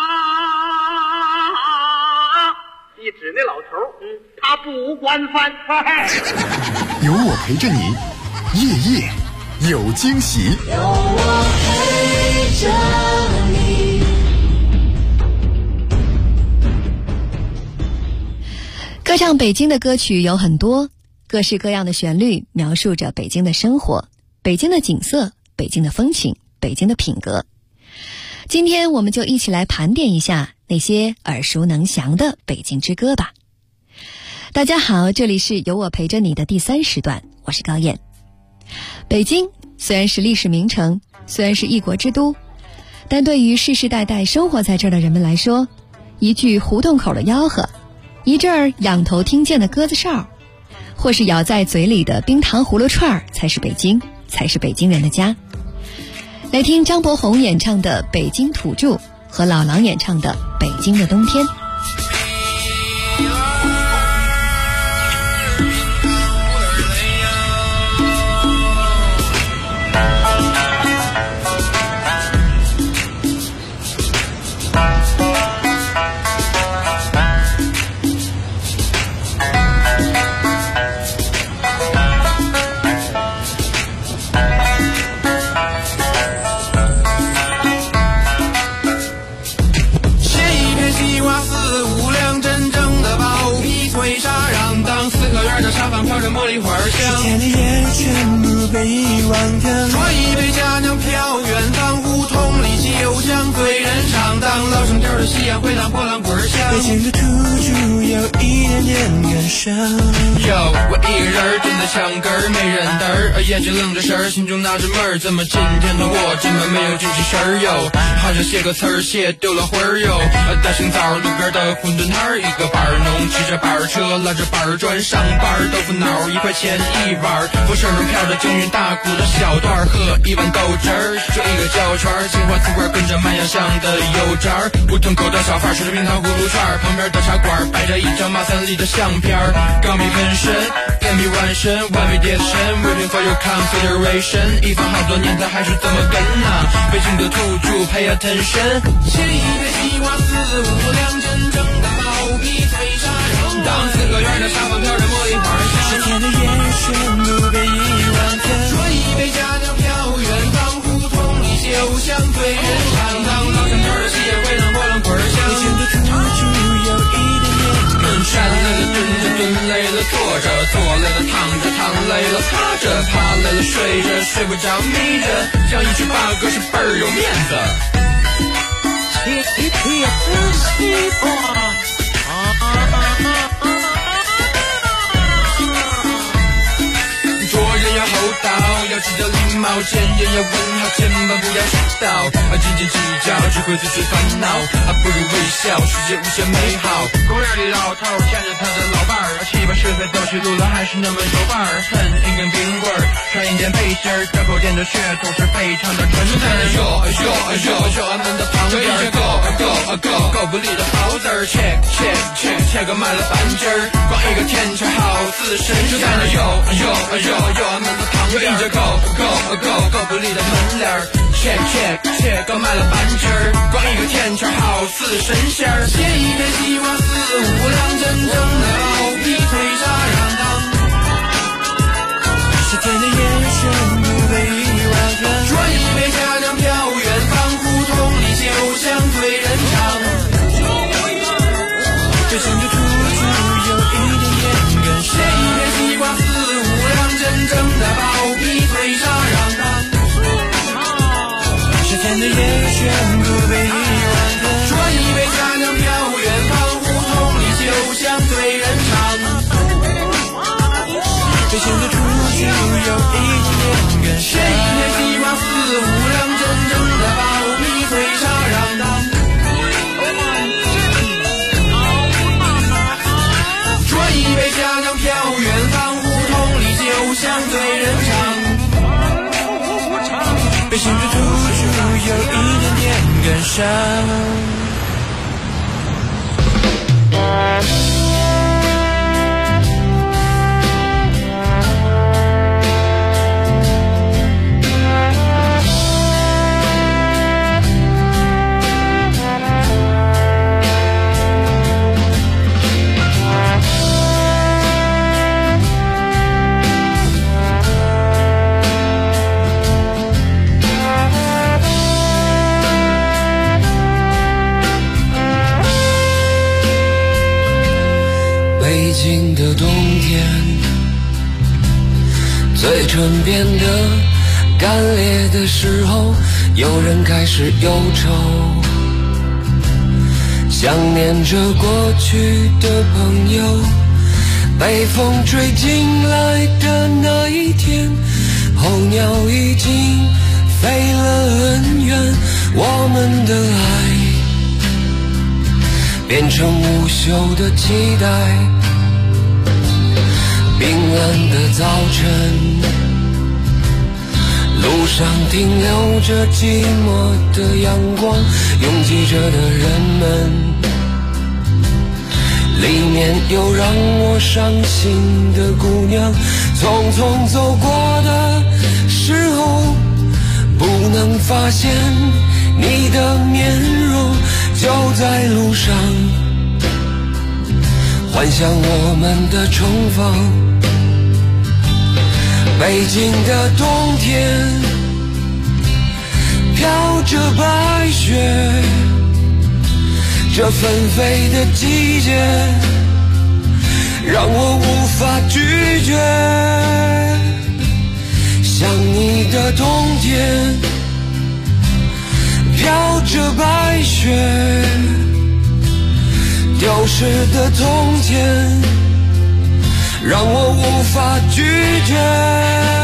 你指那老头，他不惯犯。 有我陪着你，夜夜有惊喜。 有我陪着你。 歌唱北京的歌曲有很多，各式各样的旋律描述着北京的生活，北京的景色，北京的风情，北京的品格。今天我们就一起来盘点一下那些耳熟能详的北京之歌吧。大家好，这里是有我陪着你的第3时段，我是高燕。北京虽然是历史名城，虽然是一国之都，但对于世世代代生活在这儿的人们来说，一句胡同口的吆喝，一阵儿仰头听见的鸽子哨，或是咬在嘴里的冰糖葫芦串，才是北京，才是北京人的家。来听张柏宏演唱的《北京土著》和老狼演唱的《北京的冬天》。 飘着茉莉花香，天的夜全部被遗忘掉。说一杯佳酿飘远方，胡同里酒香醉人上当，老生调的夕阳回荡波浪滚响。北京的土著有一点点感伤。哟，我一个人蹲在墙根儿，没人搭儿，眼睛愣着神儿，心中纳着闷儿，怎么今天的我这么没有精气神儿哟？好像写个词儿写丢了魂儿哟。大清早路边的馄饨摊儿，一个板儿农骑着板儿车，拉着板儿砖上班，豆腐脑1块钱一碗，风声中飘着京韵大鼓的小段，喝一碗豆汁儿，就一个胶圈，青花瓷罐跟着卖洋香的油渣儿，胡同口的小贩吃着冰糖葫芦串，旁边的茶馆摆着一张马三立的相片儿，钢笔分身，电笔完身，完美叠身 ，waiting for your consideration， 一放好多年他还是这么跟呐，北京的土著 pay attention， 写一杯西瓜4、5两真正的毛皮脆沙瓤，当4个院的沙发飘着茉莉花香，天的夜全部被遗忘掉，说一杯佳酿飘远方，胡同里酒香醉人上当，老城头的夕阳回荡波浪滚响，北京的土著有一点点站累了蹲着，蹲累了坐着，坐累了躺着，躺累了了趴着，趴累了睡着，睡不着眯着，这样一曲八哥是倍儿有面子。做人要厚道，要记得礼貌，见人要问好，千万不要迟到。斤斤计较只会自寻烦恼，不如微笑，世界无限美好。公园里老头牵着他的老伴儿，7、8、10岁走起路来还是那么有伴儿。抻一根冰棍儿，穿一件背心儿，这口店的血统是非常的纯正。yo，俺们的旁边狗不理的好字儿 ，check 个卖了半斤儿，光一个天桥好似神仙。就在那yo，俺们的旁边狗不理的门脸儿 ，check 个卖了半斤儿，光一个天桥好似神仙。写一篇西瓜4、5两，真正的狗屁腿沙瓤当。是天的眼神不被完全，转一杯家乡飘远方，胡同里酒香醉人肠。这想着处处有一点点根，写一篇西瓜4、5两，真正的狗屁腿沙瓤当。是天的眼神不被完全，转一杯家乡飘远方，胡同里酒香醉人肠。这想着处处有一点点根，写一篇西瓜4、5两，真正的狗屁腿沙瓤当。转一杯家乡飘远方，胡同里酒香醉人肠。背心着处处有一点点感伤。北京的冬天，嘴唇变得干裂的时候，有人开始忧愁，想念着过去的朋友。被风吹进来的那一天，候鸟已经飞了很远，我们的爱变成无休的期待。冰冷的早晨，路上停留着寂寞的阳光，拥挤着的人们，里面有让我伤心的姑娘。匆匆走过的时候，不能发现你的面容，就在路上幻想我们的重逢。北京的冬天飘着白雪，这纷飞的季节让我无法拒绝。想你的冬天飘着白雪，丢失的从前让我无法拒绝。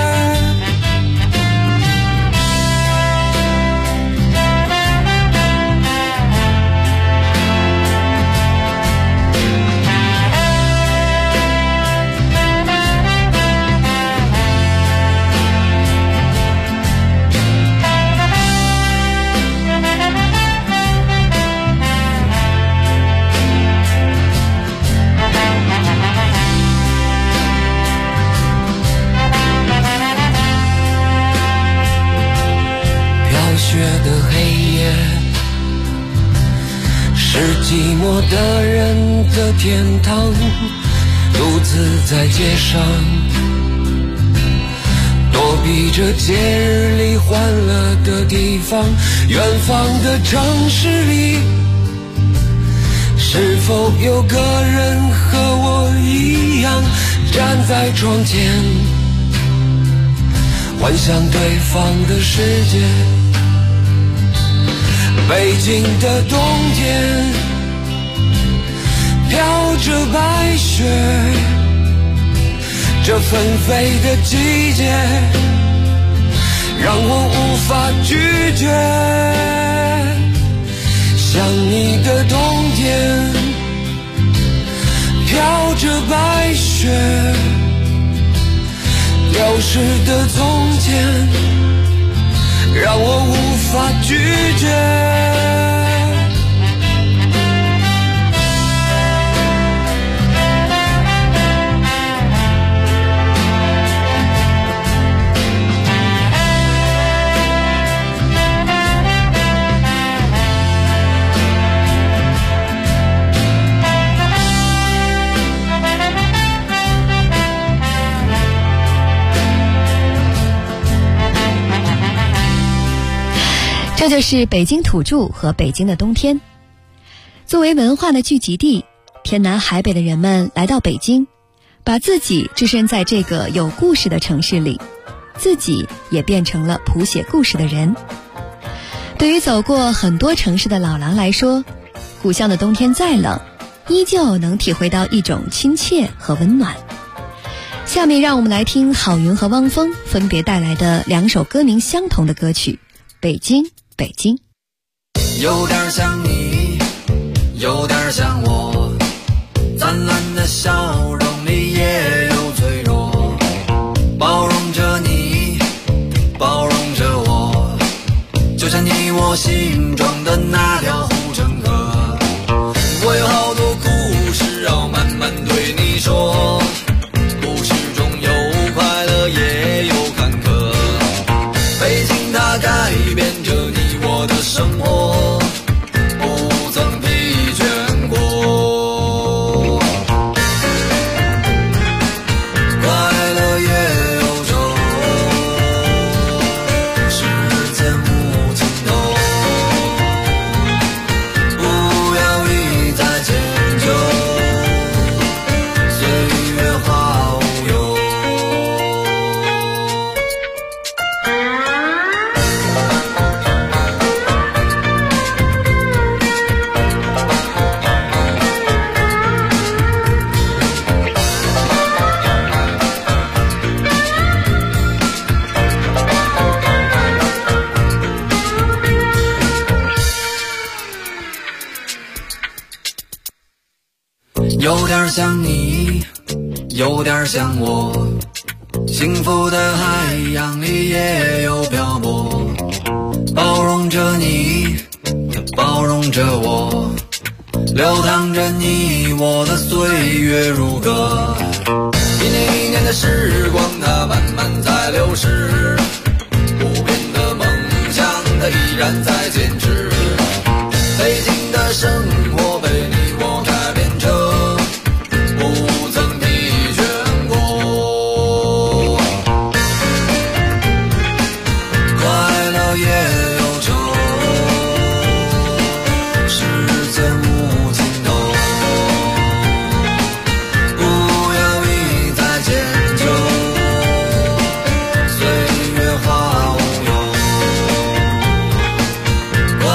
是寂寞的人的天堂，独自在街上躲避着节日里欢乐的地方。远方的城市里，是否有个人和我一样站在窗前， 幻想对方的世界。北京的冬天飘着白雪，这纷飞的季节让我无法拒绝。想你的冬天飘着白雪，流逝的从前让我无法拒绝。 这就是北京土著和北京的冬天。作为文化的聚集地，天南海北的人们来到北京，把自己置身在这个有故事的城市里，自己也变成了谱写故事的人。对于走过很多城市的老狼来说，故乡的冬天再冷，依旧能体会到一种亲切和温暖。下面让我们来听郝云和汪峰分别带来的2首歌名相同的歌曲，北京北京。 有点像你，有点像我，灿烂的笑容里也有脆弱，包容着你，包容着我，就像你我心中的那条护城河。我有好多故事要慢慢对你说，故事中有快乐也有坎坷，北京它改变着你我的生活，不曾疲倦过。快乐也有愁，时间无尽头，不要一再迁就，岁月化无忧。有点像你，有点像我，幸福的海洋里也有漂泊，包容着你，也包容着我，流淌着你我的岁月如歌。一年一年的时光它慢慢在流逝，不变的梦想它依然在坚持，北京的生活被你我改变着，不曾疲倦过。快乐也有愁，时间无尽头，不要一再迁就，岁月化无忧。快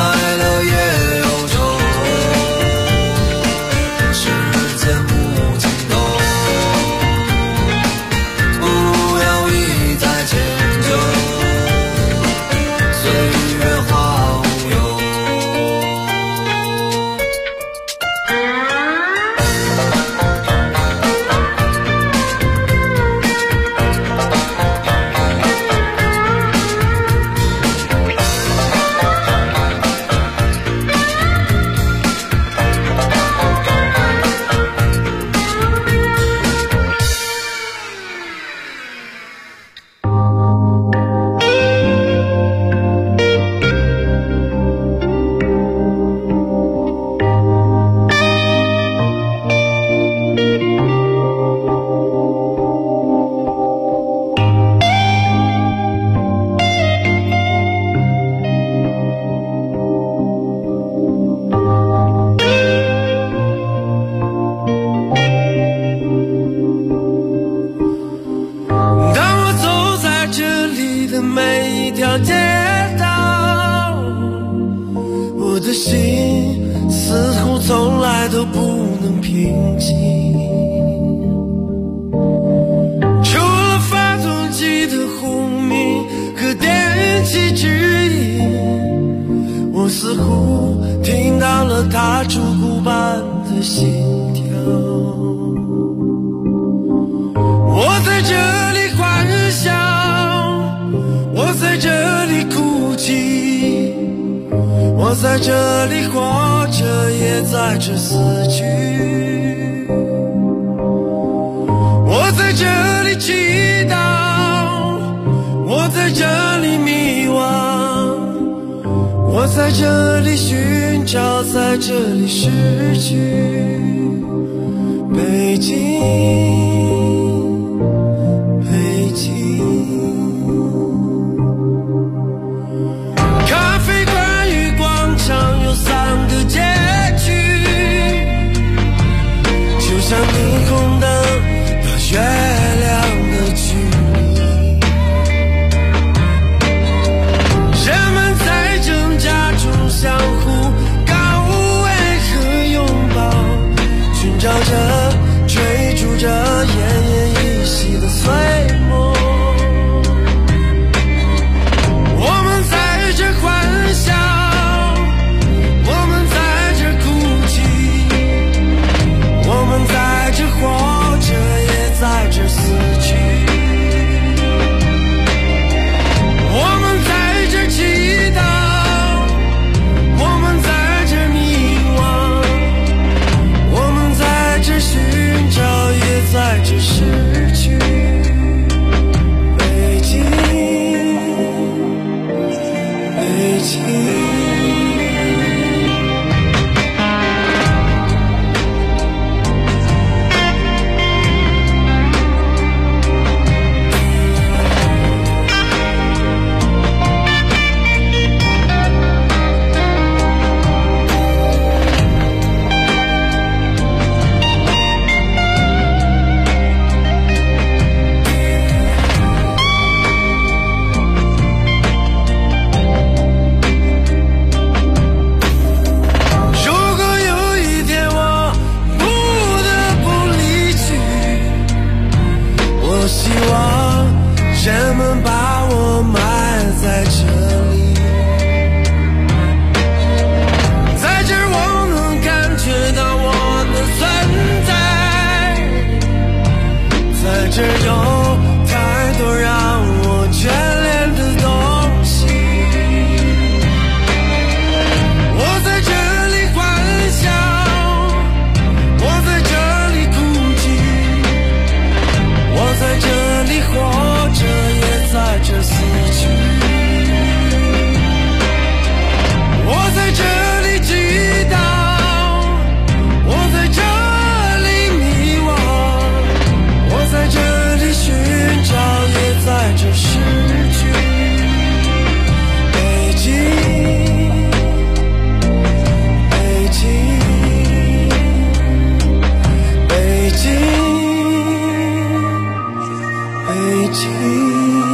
都不能平静。除了发动机的轰鸣和电气指引，我似乎听到了它烛骨般的心跳。我在这里幻想，我在这里哭泣，我在这里活着，也在这死去。我在这里祈祷，我在这里迷惘，我在这里寻找，在这里失去。北京，北京。咖啡馆与广场有3个街区，就像霓虹灯到月亮的距离。人们在挣扎中相互告慰和拥抱，寻找着追逐着奄奄一息的岁末。我们在这幻想，我们在这哭泣，我们在这活着，也在这死去。我们在这祈祷，我们在这迷惘，我们在这寻找，也在这失去。北京，北京。人们把我埋在这里，在这儿我能感觉到我的存在，在这儿有太多让我眷恋的东西。我在这里幻想，我在这里哭泣，我在这里活着，也在这死去。我在这里祈祷，我在这里迷惘，我在这里寻找，也在这失去。北京，北京，北京，北京。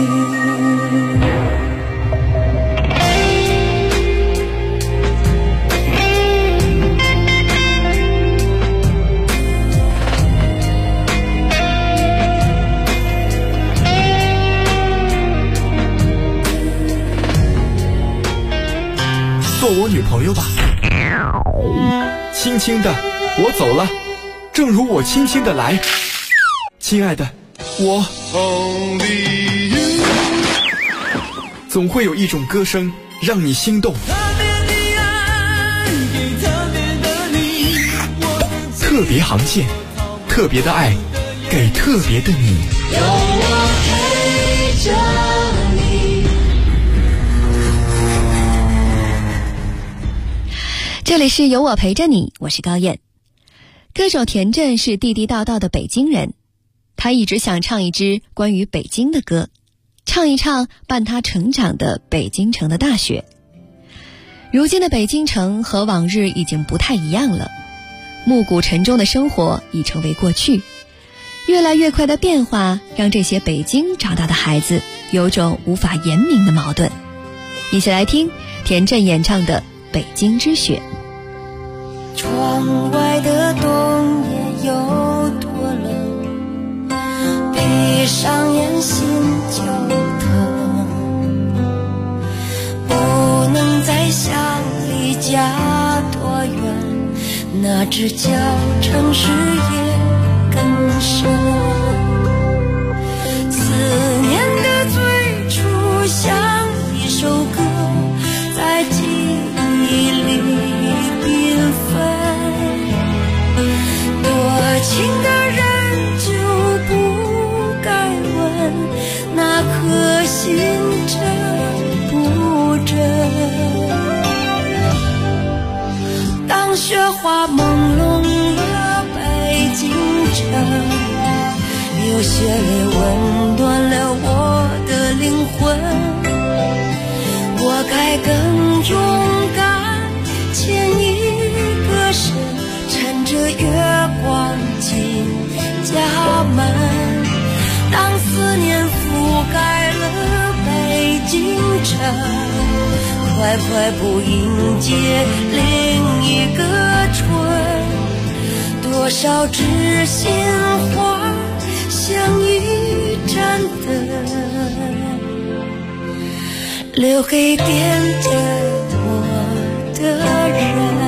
做我女朋友吧。轻轻的，我走了，正如我轻轻的来。亲爱的，我总会有一种歌声让你心动。特别航线，特别的爱，给特别的你。 有我陪着你。 这里是有我陪着你，我是高燕。歌手田震是地地道道的北京人，他一直想唱一支关于北京的歌，唱一唱伴他成长的北京城的大雪。如今的北京城和往日已经不太一样了，暮鼓晨钟的生活已成为过去，越来越快的变化让这些北京长大的孩子有种无法言明的矛盾。一起来听田震演唱的《北京之雪》。 窗外的的冬夜有多冷，闭上眼心就疼，不能再想离家多远，那只叫城市也更深。思念的最初像一首歌，在记忆里缤纷，多情的人就不该问那颗心真不真。当雪花朦胧了北京城，有些泪温暖了我的灵魂，我该更勇敢牵一个身，趁着月光进家门。当思念覆盖了北京城，快快步迎接另一个春，多少知心话像一盏灯，留给惦着我的人。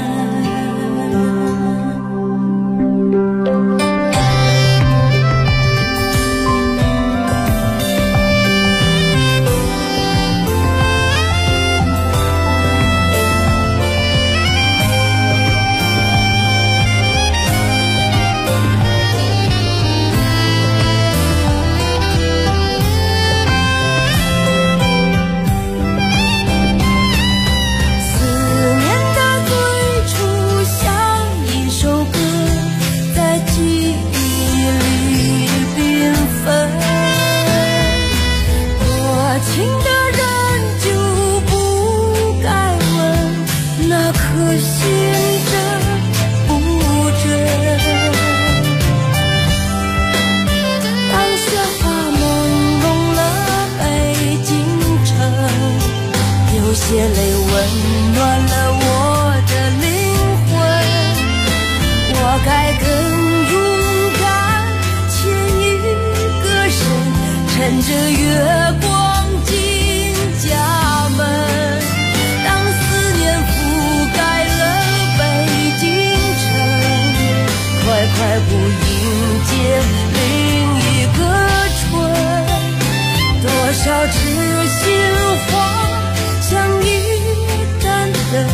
些泪温暖了我的灵魂，我该更勇敢牵一个身，趁着月光进家门。当思念覆盖了北京城，快快步迎接另一个春，多少知心话像一盏灯，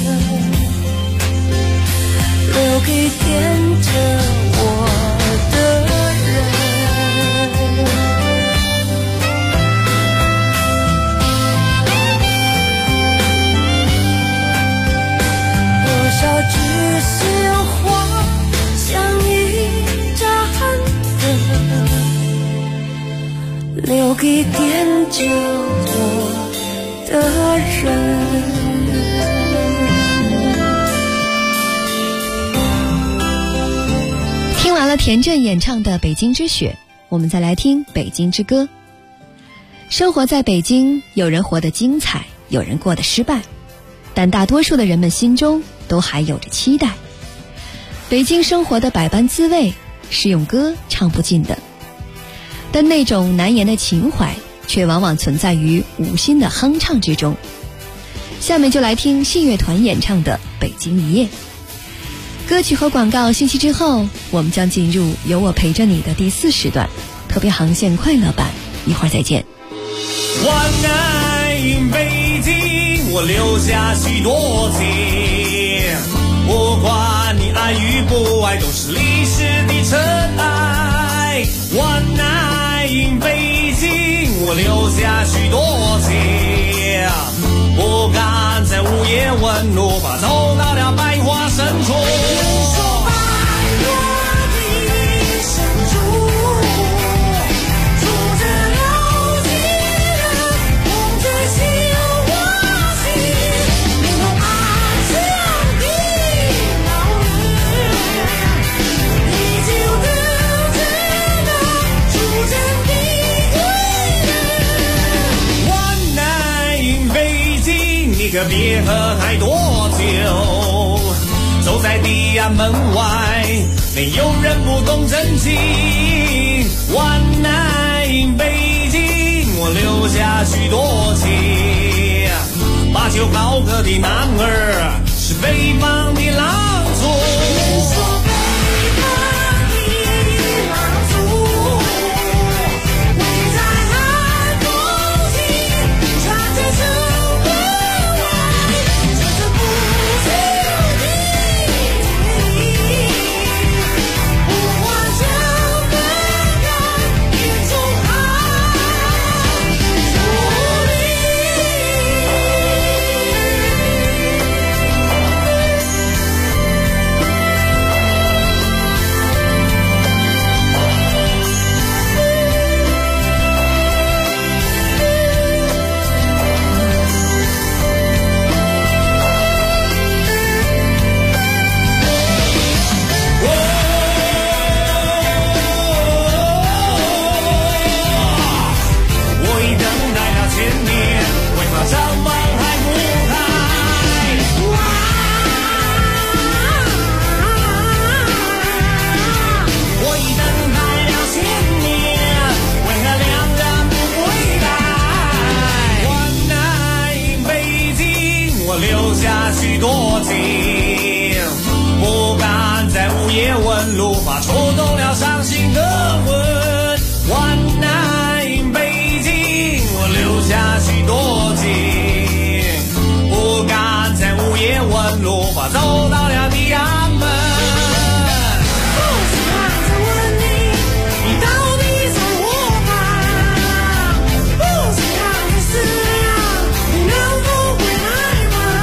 留给惦着我的人。多少知心话像一盏灯，留给惦着我的人。 听完了田震演唱的《北京之雪》，我们再来听《北京之歌》。生活在北京，有人活得精彩，有人过得失败，但大多数的人们心中都还有着期待。北京生活的百般滋味是用歌唱不尽的，但那种难言的情怀却往往存在于无心的哼唱之中。下面就来听信乐团演唱的《北京一夜》。歌曲和广告信息之后，我们将进入有我陪着你的第4时段特别航线快乐版，一会儿再见。 晚安北京，我留下许多情，不管你爱与不爱，都是历史的尘埃。晚安北京，我留下许多情，不敢在午夜问路，怕走到了百花深处。可别喝太多酒， 守在地安门外，没有人不懂真情。One night in 北京，我留下许多情。89高个的男儿是北方的狼族。留下许多情，不敢在午夜问路，怕触动了伤心的魂。One night in 北京，我留下许多情，不敢在午夜问路，怕走到了地安门。不想再问你，你到底在何方？不想再思量，你能否回来？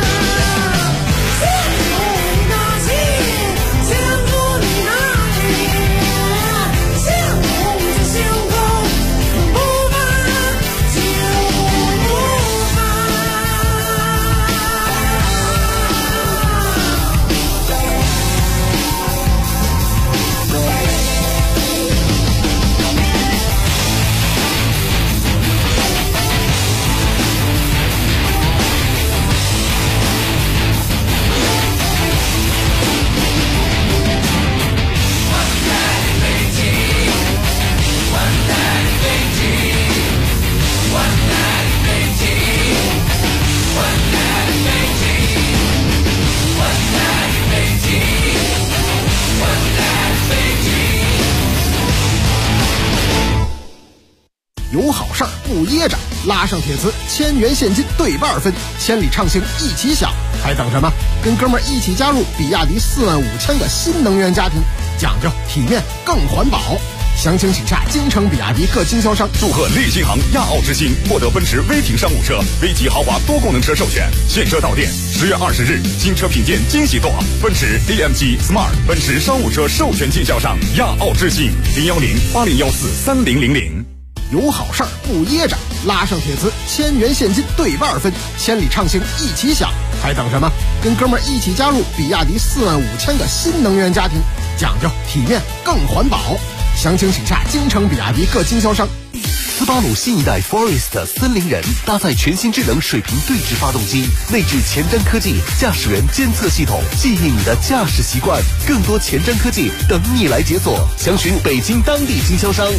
有好事儿不噎着，拉上帖子，1000元现金对半分，千里畅行一起享，还等什么？跟哥们儿一起加入比亚迪45000个新能源家庭，讲究体面更环保。详情请下京城比亚迪各经销商。 祝贺利新行亚奥之星获得奔驰威霆商务车、V级豪华多功能车授权，现车到店。10月20日，新车品鉴惊喜多，奔驰 AMG Smart 奔驰商务车授权经销商亚奥之星，010-8014-3000。 有好事儿不噎着，拉上帖子，1000元现金对半分，千里畅行一起享，还等什么？跟哥们儿一起加入比亚迪45000个新能源家庭，讲究体面更环保。详情请下京城比亚迪各经销商。 斯巴鲁新一代 Forest 森林人搭载全新智能水平对置发动机，内置前瞻科技驾驶员监测系统，记忆你的驾驶习惯。更多前瞻科技等你来解锁，详询北京当地经销商。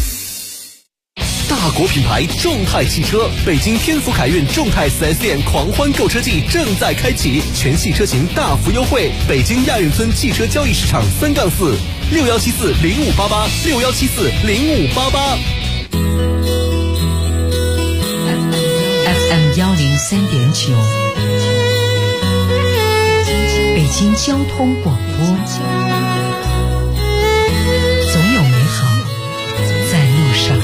大国品牌众泰汽车，北京天府凯运众泰 4S 店狂欢购车季正在开启，全系车型大幅优惠。北京亚运村汽车交易市场3-46174058861740588。 FM 103.9，北京交通广播，总有美好在路上。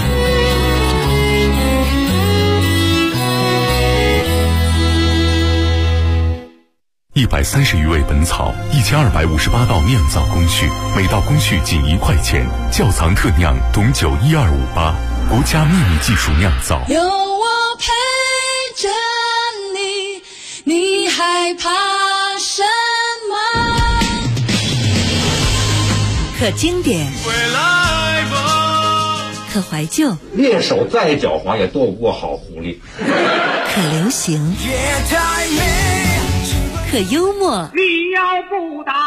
130余味本草，1258道酿造工序，每道工序仅1块钱。窖藏特酿董酒12588，国家秘密技术酿造。 有我陪着你，你害怕什么？ 可经典， 回来吧。 可怀旧， 猎手再狡猾也躲不过好狐狸。 可流行， 可幽默。 你要不打，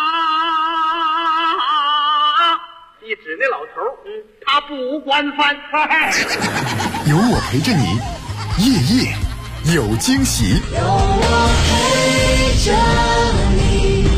你指那老头，他不惯犯。 有我陪着你，夜夜有惊喜。 有我陪着你。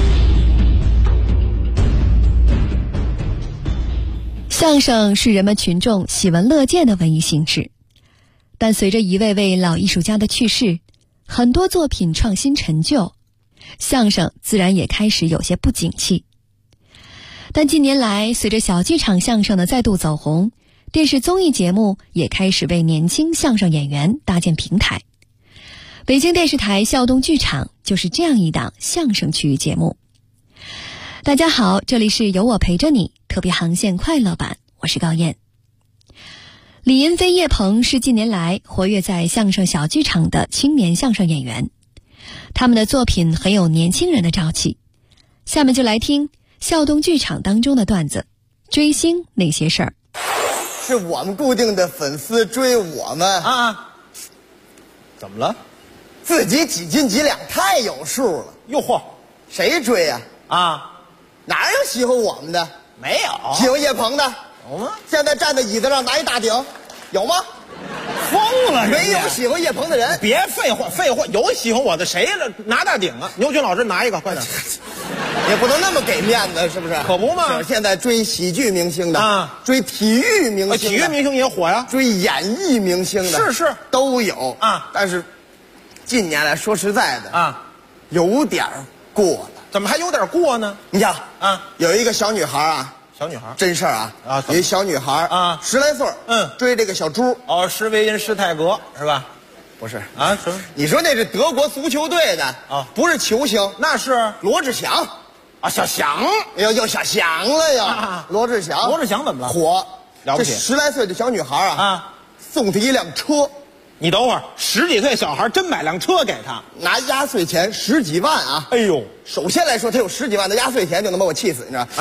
相声是人们群众喜闻乐见的文艺形式，但随着一位位老艺术家的去世，很多作品创新陈旧，相声自然也开始有些不景气。但近年来，随着小剧场相声的再度走红，电视综艺节目也开始为年轻相声演员搭建平台。北京电视台孝东剧场就是这样一档相声曲艺节目。大家好，这里是有我陪着你特别航线快乐版，我是高燕。李银飞、叶鹏是近年来活跃在相声小剧场的青年相声演员，他们的作品很有年轻人的朝气。下面就来听孝东剧场当中的段子，追星那些事儿。 是我们固定的粉丝追我们啊？怎么了？ 自己几斤几两太有数了。 哟嚯， 谁追呀？ 啊？ 哪有喜欢我们的？ 没有。 喜欢叶鹏的有吗？ 现在站在椅子上拿一大顶，有吗？ 疯了！ 没有喜欢叶鹏的人。 别废话，废话，有喜欢我的谁了？拿大顶啊！牛群老师拿一个，快点。 也不能那么给面子，是不是？ 可不嘛！ 是现在追喜剧明星的啊，追体育明星的， 体育明星也火呀， 追演艺明星的， 是都有啊。 但是近年来说实在的啊， 有点过了。 怎么还有点过呢？ 你看啊， 有一个小女孩啊， 小女孩真事儿啊，有一小女孩啊 ，10来岁，追这个小猪哦，施维因施泰格是吧？ 不是啊，什么？ 你说那是德国足球队的啊， 不是球星， 那是罗志祥啊，小祥又小祥了呀，罗志祥怎么了？ 火了不起 ！10来岁的小女孩啊，送她一辆车。 你等会儿，10几岁小孩真买辆车给他， 拿压岁钱10几万啊！ 哎呦， 首先来说，他有10几万的压岁钱就能把我气死，你知道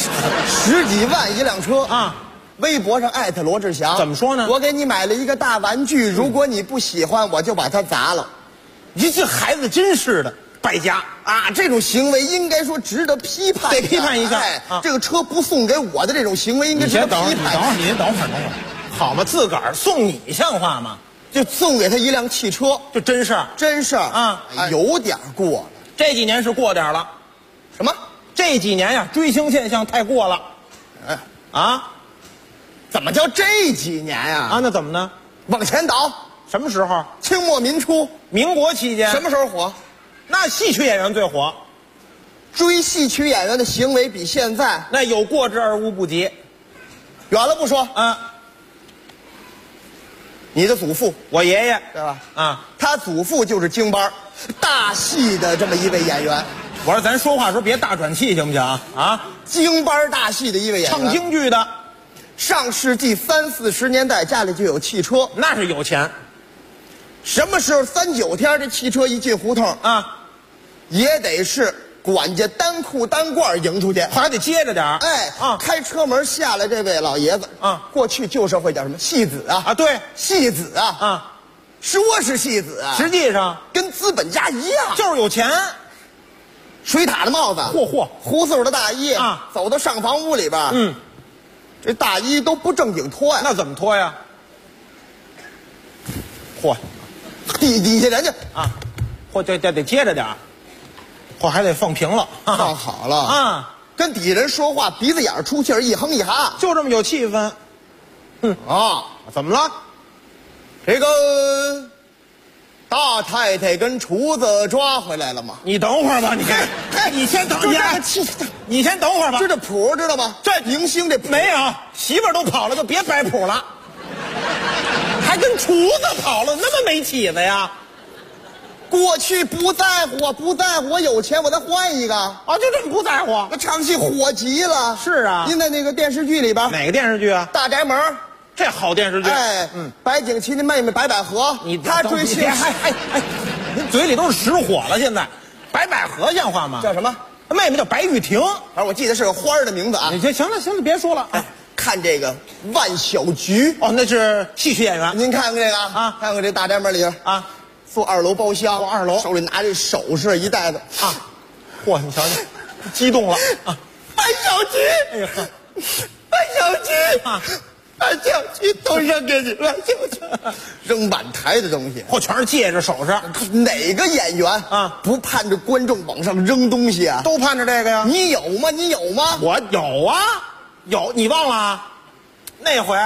？10几万一辆车啊！ 微博上艾特罗志祥， 怎么说呢？ 我给你买了一个大玩具，如果你不喜欢，我就把它砸了。 你这孩子真是的，败家啊！这种行为应该说值得批判， 得批判一下。 这个车不送给我的这种行为，应该值得批判。 你先等会儿，好嘛，自个儿送你像话吗？ 就送给他一辆汽车， 就真事儿啊，有点过了。 这几年是过点了。 什么？ 这几年呀，追星现象太过了。啊？ 怎么叫这几年呀？ 啊，那怎么呢？ 往前倒， 什么时候？ 清末民初， 民国期间。 什么时候火？ 那戏曲演员最火。 追戏曲演员的行为比现在那有过之而无不及。 远了不说，你的祖父， 我爷爷， 对吧？ 啊， 他祖父就是京班大戏的这么一位演员。 我说咱说话时候别大转气，行不行啊？啊， 京班大戏的一位演员， 唱京剧的。 上世纪30、40年代家里就有汽车， 那是有钱。 什么时候3、9天这汽车一进胡同啊， 也得是管家单裤单褂迎出去， 还得接着点儿。 哎啊，开车门下来这位老爷子啊，过去旧社会叫什么戏子啊？ 啊，对， 戏子啊啊， 说是戏子啊， 实际上跟资本家一样， 就是有钱。 水獭的帽子， 嚯， 胡茱的大衣啊， 走到上房屋里边，这大衣都不正经脱呀。 那怎么脱呀？嚯， 底下人家啊，嚯，得接着点儿，嚯，还得放平了， 放好了啊， 跟底下人说话鼻子眼出气儿，一哼一哈， 就这么有气氛。怎么了？ 这个大太太跟厨子抓回来了吗？ 你等会儿吧，你先等你先等会儿吧。 这谱知道吗？ 这明星这谱没有，媳妇儿都跑了，就别摆谱了。还跟厨子跑了，那么没起子呀？ 过去不在乎，我有钱我再换一个啊，就这么不在乎？ 那唱戏火极了。 是啊， 您在那个电视剧里边， 哪个电视剧啊？ 大宅门。 这好电视剧。 哎，白景琦的妹妹白百合，她追戏， 您嘴里都是实火了。现在白百合像话吗？ 叫什么？ 妹妹叫白玉婷， 反正我记得是个花儿的名字啊。 你行了，别说了。 看这个万小菊哦，那是戏曲演员。 您看看这个啊，看看这大宅门里边啊， 坐2楼包厢， 2楼手里拿着首饰一袋子啊，嚯，你瞧瞧，激动了啊！ 把小菊， 哎呀， 把小菊啊，把小菊都扔给你了，扔满台的东西， 嚯，全是戒指首饰。 哪个演员啊不盼着观众往上扔东西啊？ 都盼着这个呀。 你有吗？你有吗？ 我有啊，有，你忘了？那回。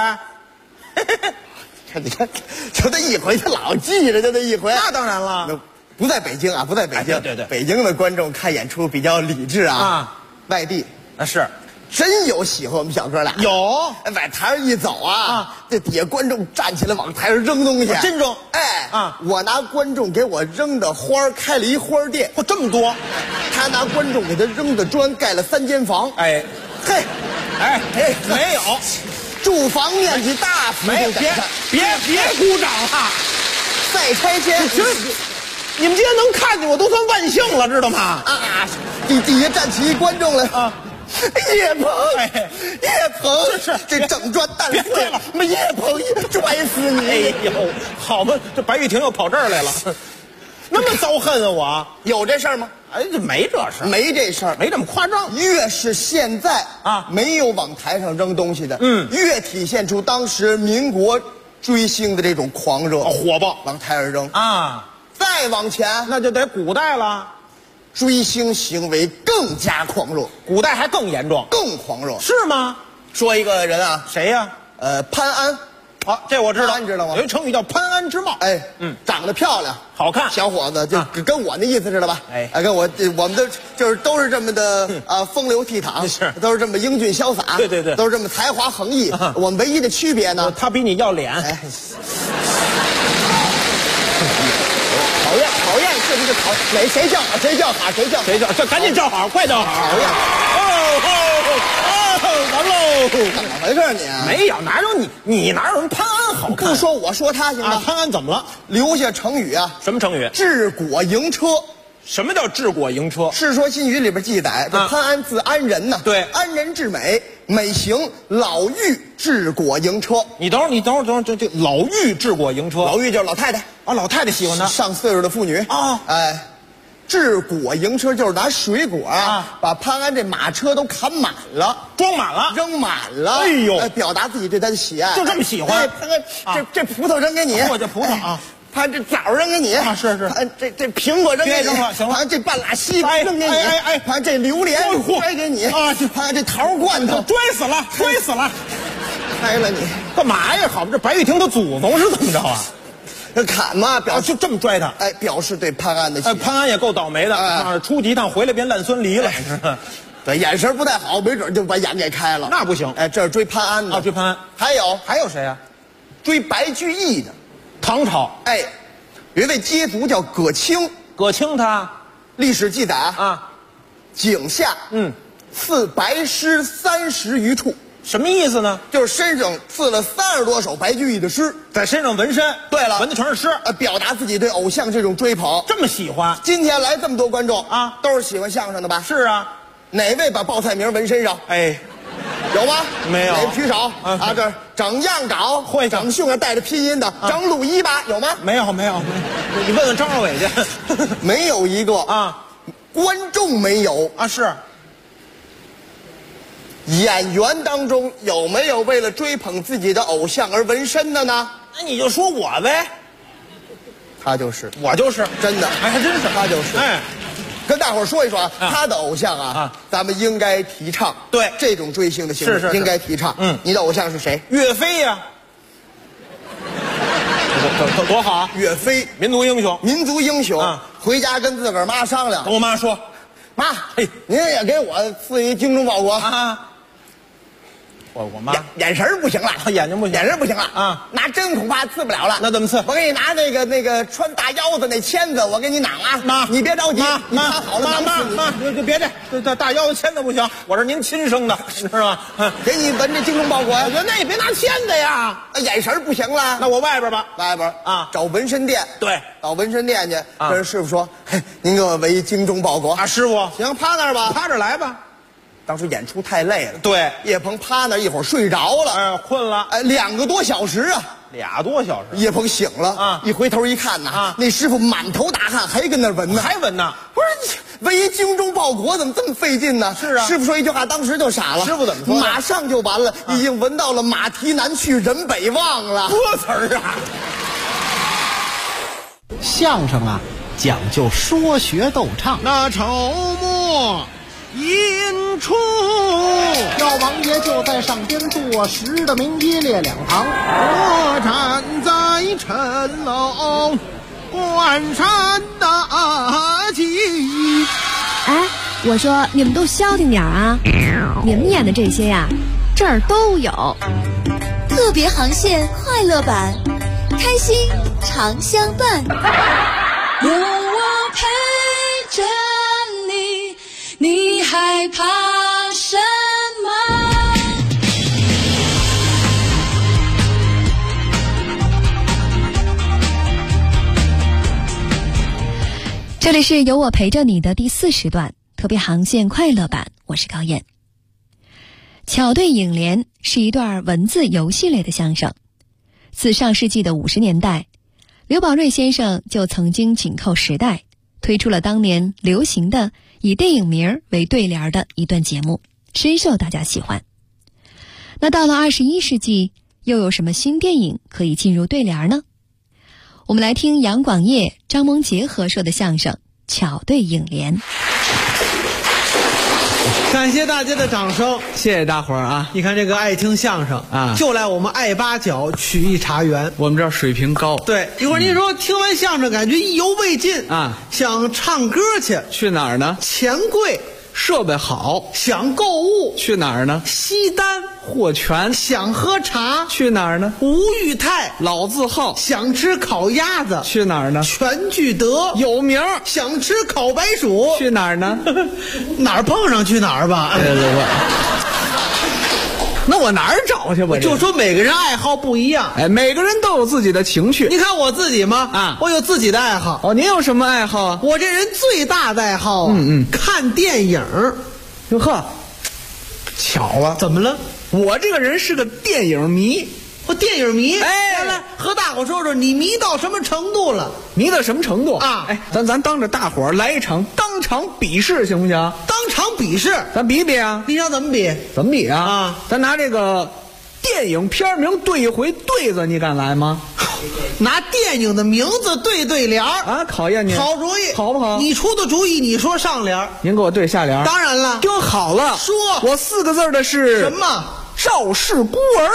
你看，就这一回，他老记着，就这一回。 那当然了， 不在北京啊，不在北京。 对， 北京的观众看演出比较理智啊。 啊， 外地那是真有喜欢我们小哥俩。 有， 往台上一走啊，这底下观众站起来往台上扔东西， 真扔。 哎啊，我拿观众给我扔的花开了一花店， 嚯，这么多。 他拿观众给他扔的砖盖了3间房。 哎， 嘿， 哎，没有。 住房面积大幅度改善， 别鼓掌了！ 再拆迁， 你们今天能看见我都算万幸了，知道吗？ 啊！底下站起一观众来啊！叶鹏，叶鹏，这整砖蛋碎了！叶鹏，拽死你！ 哎呦，好吧，这白玉婷又跑这儿来了，那么遭恨啊！我有这事儿吗？ 哎，这没这事儿， 没这事儿， 没这么夸张。 越是现在啊，没有往台上扔东西的，越体现出当时民国追星的这种狂热、 火爆， 往台上扔啊。 再往前， 那就得古代了， 追星行为更加狂热， 古代还更严重， 更狂热， 是吗？ 说一个人啊， 谁呀？ 潘安。 好，这我知道， 你知道吗？ 有一成语叫潘安之貌。 哎，长得漂亮， 好看， 小伙子就跟我那意思似的吧？哎，跟我们都是这么的风流倜傥， 是都是这么英俊潇洒， 对， 都是这么才华横溢。我们唯一的区别呢， 他比你要脸。 哎，讨厌，是不是讨厌？谁叫好？ 这赶紧叫好，快叫好！ 讨厌！ 完喽！ 怎么回事你？ 没有，哪有你哪有人潘安好看？ 不说我说他行吗？ 潘安怎么了？ 留下成语啊？ 什么成语？ 治国营车。 什么叫治国营车？ 《世说新语》里边记载，这潘安字安仁呐， 对， 安仁治美，美行老妪治国营车。 你等会儿，这老妪治国营车， 老妪就是老太太啊，老太太喜欢他， 上岁数的妇女啊， 哎。治果营车就是拿水果把潘安这马车都砍满了， 装满了， 扔满了。 哎呦， 表达自己对他的喜爱， 就这么喜欢。 潘安，这葡萄扔给你， 我这葡萄啊。 潘这枣扔给你啊，是。 潘这苹果扔给你， 行了。 潘这半拉西瓜扔给你，潘这榴莲摔给你啊，潘这桃罐头摔死了， 开了你干嘛呀？好，这白玉婷的祖宗是怎么着啊？ 砍嘛， 就这么拽他， 哎，表示对潘安的喜爱。 潘安也够倒霉的，出去一趟回来变烂孙梨了， 对，眼神不太好，没准就把眼给开了。 那不行， 哎，这是追潘安的追潘安。 还有谁呀？ 追白居易的， 唐朝。 哎，有一位街族叫葛青， 他历史记载啊，井下刺白诗30余处。 什么意思呢？ 就是身上刺了30多首白居易的诗， 在身上纹身。 对了， 纹的全是诗， 表达自己对偶像这种追捧， 这么喜欢。 今天来这么多观众啊， 都是喜欢相声的吧？ 是啊， 哪位把报菜名纹身上？ 哎， 有吗？ 没有。 哪举手啊？这整样找会整胸上带着拼音的整鲁一吧？有吗？ 没有。你问问张二伟去， 没有一个啊。 观众没有啊？是。 演员当中有没有为了追捧自己的偶像而纹身的呢？ 那你就说我呗。 他就是， 我就是， 真的， 哎，还真是他就是。 哎， 跟大伙儿说一说他的偶像啊，咱们应该提倡。 对， 这种追星的行为是应该提倡。你的偶像是谁？ 岳飞呀。多好啊！ 岳飞， 民族英雄。 回家跟自个儿妈商量， 跟我妈说， 妈，您也给我赐一精忠报国啊。我妈眼神不行了， 眼睛不行， 眼神不行了啊！ 拿针恐怕刺不了了。 那怎么刺？ 我给你拿那个穿大腰子那签子，我给你攮啊！ 妈， 你别着急， 你看好了， 妈，就别这大腰子签子不行，我是您亲生的，是吧？ 给你纹这精忠报国呀！ 那也别拿签子呀， 眼神不行了。 那我外边吧， 外边啊，找纹身店。 对， 到纹身店去，跟人师傅说：“嘿，您给我纹一精忠报国啊，师傅。 行，趴那儿吧， 趴着来吧。” 当时演出太累了， 对， 叶鹏趴那一会儿睡着了， 困了 ，2个多小时啊 ，2多小时。 叶鹏醒了啊，一回头一看呐，那师傅满头大汗，还跟那闻呢， 还闻呢。 不是，闻一精忠报国怎么这么费劲呢？ 是啊， 师傅说一句话，当时就傻了。 师傅怎么说？ 马上就完了，已经闻到了马蹄南去，人北望了。 多词儿啊！ 相声啊，讲究说学逗唱。 那筹末引出， 赵王爷就在上边坐实的名一列两堂。 我站在城楼关山大吉。 哎，我说你们都消停点啊！你们演的这些呀，这儿都有。 特别航线快乐版，开心常相伴。 有我陪着你，你害怕什么？ 这里是有我陪着你的第40段特别航线快乐版，我是高燕。巧对影联是一段文字游戏类的相声，自上世纪的50年代，刘宝瑞先生就曾经紧扣时代，推出了当年流行的以电影名为对联的一段节目，深受大家喜欢。那到了21世纪，又有什么新电影可以进入对联呢？我们来听杨广业、张萌杰合说的相声《巧对影联》。 感谢大家的掌声，谢谢大伙儿啊！你看这个爱听相声啊，就来我们爱八角曲艺茶园， 我们这儿水平高。 对，一会儿你说听完相声感觉意犹未尽啊， 想唱歌去哪儿呢？ 钱柜， 设备好。 想购物去哪儿呢？ 西单， 货全。 想喝茶去哪儿呢？ 吴裕泰， 老字号。 想吃烤鸭子去哪儿呢？ 全聚德， 有名。 想吃烤白薯去哪儿呢？ 哪儿碰上去哪儿吧。 那我哪儿找去？我就说每个人爱好不一样， 哎，每个人都有自己的情趣。 你看我自己吗？ 啊， 我有自己的爱好。 哦，您有什么爱好啊？ 我这人最大的爱好啊，看电影。 哟呵，巧了， 怎么了？ 我这个人是个电影迷。 我电影迷， 哎， 来和大伙说说，你迷到什么程度了？ 迷到什么程度啊？ 哎，咱当着大伙儿来一场当场比试，行不行？ 当场比试， 咱比比啊！ 你想怎么比？ 怎么比啊？咱拿这个电影片名对一回对子，你敢来吗？ 拿电影的名字对对联啊，考验你。 好主意， 好不好？ 你出的主意，你说上联， 您给我对下联。 当然了， 听好了， 说我4个字的是什么？ 赵氏孤儿。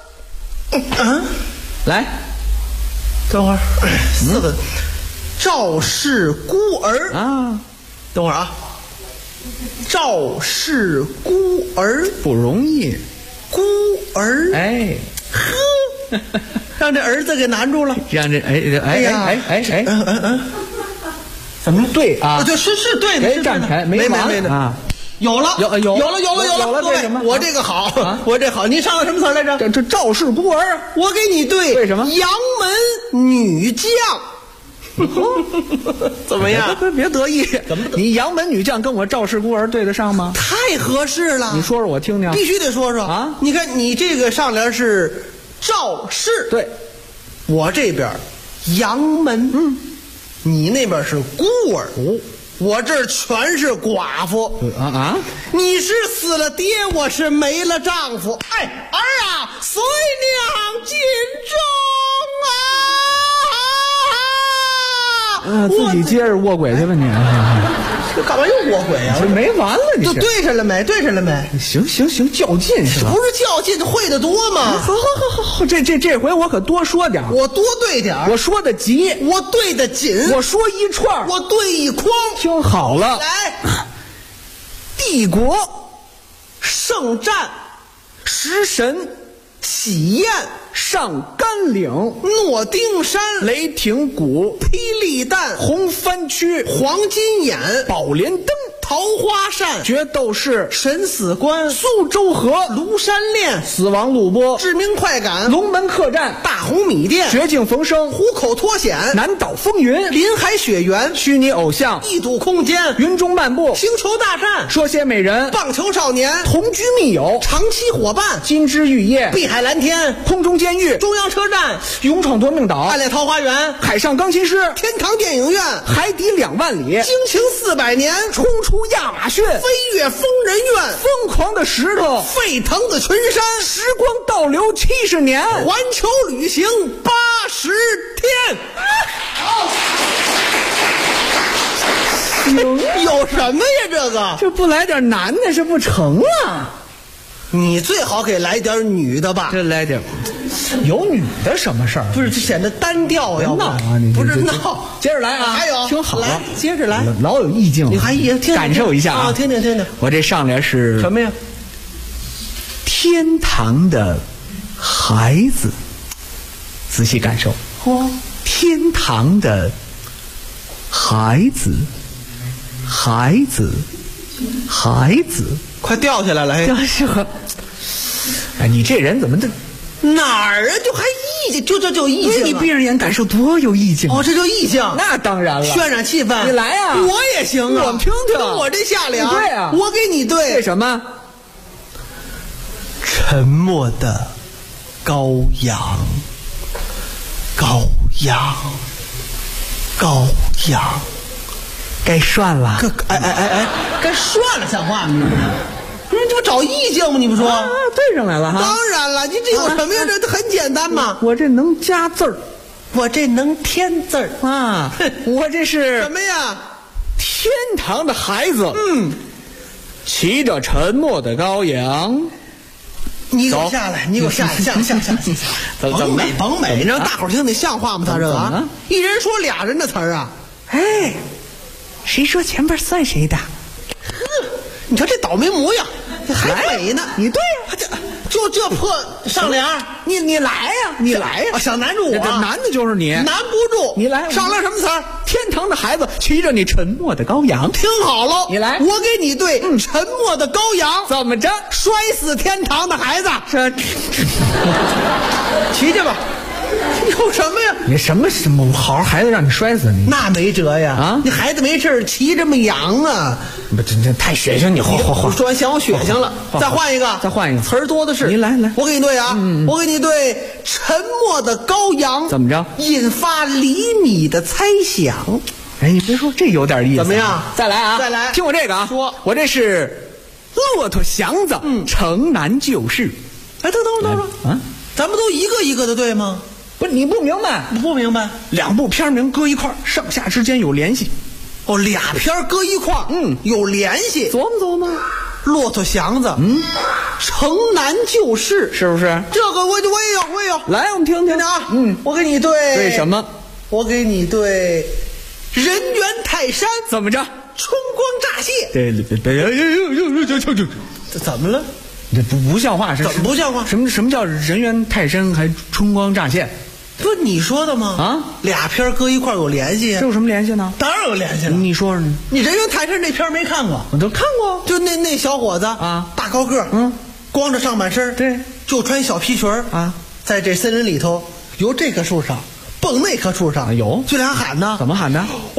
来， 等会儿，4个，赵氏孤儿啊， 等会儿啊，赵氏孤儿不容易， 孤儿， 哎， 呵，让这儿子给难住了， 让这哎， 怎么对啊？ 就是对的， 给站起来，没啊。 有了， 有了， 各位，我这个好啊，我这好。您上的什么词来着？ 这赵氏孤儿， 我给你对什么？ 杨门女将，怎么样？ 别得意，怎么？你杨门女将跟我赵氏孤儿对得上吗？ 太合适了。 你说说我听听。 必须得说说啊！ 你看你这个上联是赵氏， 对， 我这边杨门，你那边是孤儿。我这儿全是寡妇你是死了爹，我是没了丈夫。哎，儿啊，随娘进中啊！自己接着卧轨去吧你。 这干嘛又卧轨啊？ 这没完了，你就对上了没？对上了没？ 行，较劲是吧？ 不是较劲，会得多吗？ 好，这回我可多说点， 我多对点， 我说的急， 我对的紧， 我说一串， 我对一筐。 听好了， 来， 帝国圣战， 食神喜宴，上甘岭， 诺丁山， 雷霆谷， 霹雳弹， 红番区， 黄金眼， 宝莲灯， 桃花扇、 决斗士、 审死官、 苏州河、 庐山恋、 死亡录播、 致命快感、 龙门客栈、 大红米店、 绝境逢生、 虎口脱险、 南岛风云、 林海雪原、 虚拟偶像、 异度空间、 云中漫步、 星球大战、 说些美人、 棒球少年、 同居密友、 长期伙伴、 金枝玉叶、 碧海蓝天、 空中监狱、 中央车站、 勇闯夺命岛、 暗恋桃花源、 海上钢琴师、 天堂电影院、 海底2万里、 惊情400年、 冲出亚马逊、 飞越疯人院、 疯狂的石头、 沸腾的群山、 时光倒流70年、 环球旅行80天。有什么呀？这个这不来点男的是不成啊！ 你最好给来点女的吧。 这来点，有女的什么事儿？ 不是，这显得单调呀。 闹啊！你不是闹， 接着来啊！ 还有， 听好了， 接着来， 老有意境。 你还感受一下啊！ 听听听听。 我这上联是什么呀？ 天堂的孩子，仔细感受。天堂的孩子，孩子，孩子， 快掉下来了！ 哎，你这人怎么这哪儿啊？就还意境，就意境。 你闭上眼感受多有意境哦，这就意境。 那当然了， 渲染气氛。 你来呀， 我也行啊， 我们听听。 跟我这下联， 对啊， 我给你对。 对什么？ 沉默的羔羊，羔羊，羔羊， 该涮了。 哎，该涮了，像话吗？不是，这不找意境吗？你不说对上来了哈。 当然了，你这有什么呀？这很简单嘛。 我这能加字儿， 我这能添字儿啊。我这是什么呀？ 天堂的孩子，骑着沉默的羔羊。 你给我下来，你给我下来，下。甭美，让大伙儿听听像话吗？他这个啊，一人说俩人的词儿啊。 哎，谁说前边算谁的？ 你瞧这倒霉模样，还美呢。 你对呀， 就这破上联， 你来呀，你来呀！ 想难住我， 难的就是你， 难不住。 你来， 上联什么词儿？ 天堂的孩子骑着你沉默的羔羊。 听好了， 你来， 我给你对。沉默的羔羊怎么着？ 摔死天堂的孩子。骑去吧。有什么呀？ 你什么好孩子让你摔死你？ 那没辙呀！啊，你孩子没事骑这么羊啊？ 不，这太血腥！你画。 说完嫌我血腥了，再换一个，词儿多的是。 你来， 我给你对啊！我给你对沉默的羔羊。 怎么着？ 引发厘米的猜想。 哎，你别说，这有点意思。 怎么样？ 再来啊！ 再来， 听我这个啊！ 说， 我这是骆驼祥子，城南旧事。 哎，等啊！咱们都一个一个的对吗？ 不是，你不明白？ 不明白。 两部片名搁一块儿，上下之间有联系。 哦，俩片搁一块儿，有联系。 琢磨。 骆驼祥子，城南旧事， 是不是？ 这个我也有。来，我们听听啊。我给你对。 对什么？ 我给你对人猿泰山。 怎么着？ 春光乍泄。 对， 这怎么了？ 这不像话， 怎么不像话？ 什么叫人猿泰山还春光乍泄？ 不是你说的吗？ 啊， 俩片搁一块有联系， 这有什么联系呢？ 当然有联系了。 你说说， 你人猿泰山这片没看过？ 我都看过， 就那小伙子啊，大高个，光着上半身， 对， 就穿小皮裙啊，在这森林里头，由这棵树上蹦那棵树上， 有， 就俩喊呢， 怎么喊的？哦，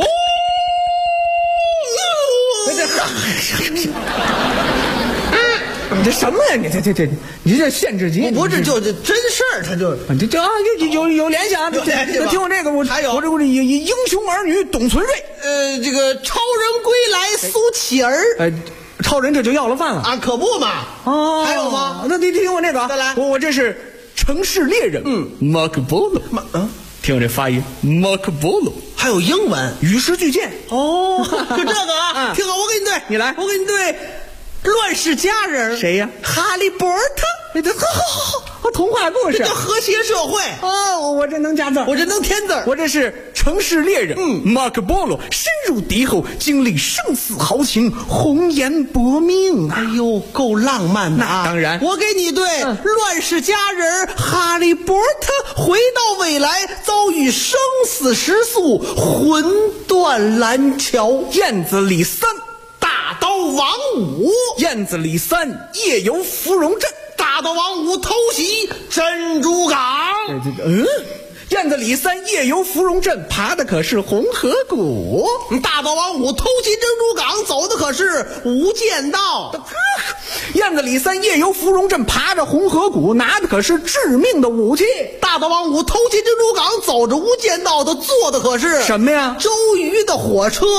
你这什么呀？你这限制级？ 不是，就这真事儿，他就有联系啊！ 有联系吧？ 听我这个，我这英雄儿女董存瑞， 这个超人归来苏乞儿， 超人这就要了饭了啊！可不嘛！ 哦， 还有吗？ 那你听我这个， 再来， 我这是城市猎人，马可波罗，听我这发音，马可波罗， 还有英文与时俱进哦，就这个啊！听好，我给你对， 你来， 我给你对。乱世佳人谁呀？ 哈利波特。 好，童话故事。 这叫和谐社会。 哦，我这能加字， 我这能添字。 我这是城市猎人。马可波罗深入敌后，经历生死豪情，红颜薄命啊！ 哎呦，够浪漫的啊！ 那当然， 我给你对乱世佳人哈利波特回到未来，遭遇生死时速，魂断蓝桥， 燕子李三。 大刀刀王五， 燕子李三夜游芙蓉镇， 大刀王五偷袭珍珠港。 燕子李三夜游芙蓉镇，爬的可是红河谷。 大刀王五偷袭珍珠港，走的可是无间道。 燕子李三夜游芙蓉镇，爬着红河谷，拿的可是致命的武器。 大刀王五偷袭珍珠港，走着无间道的，坐的可是什么呀？ 周瑜的火车。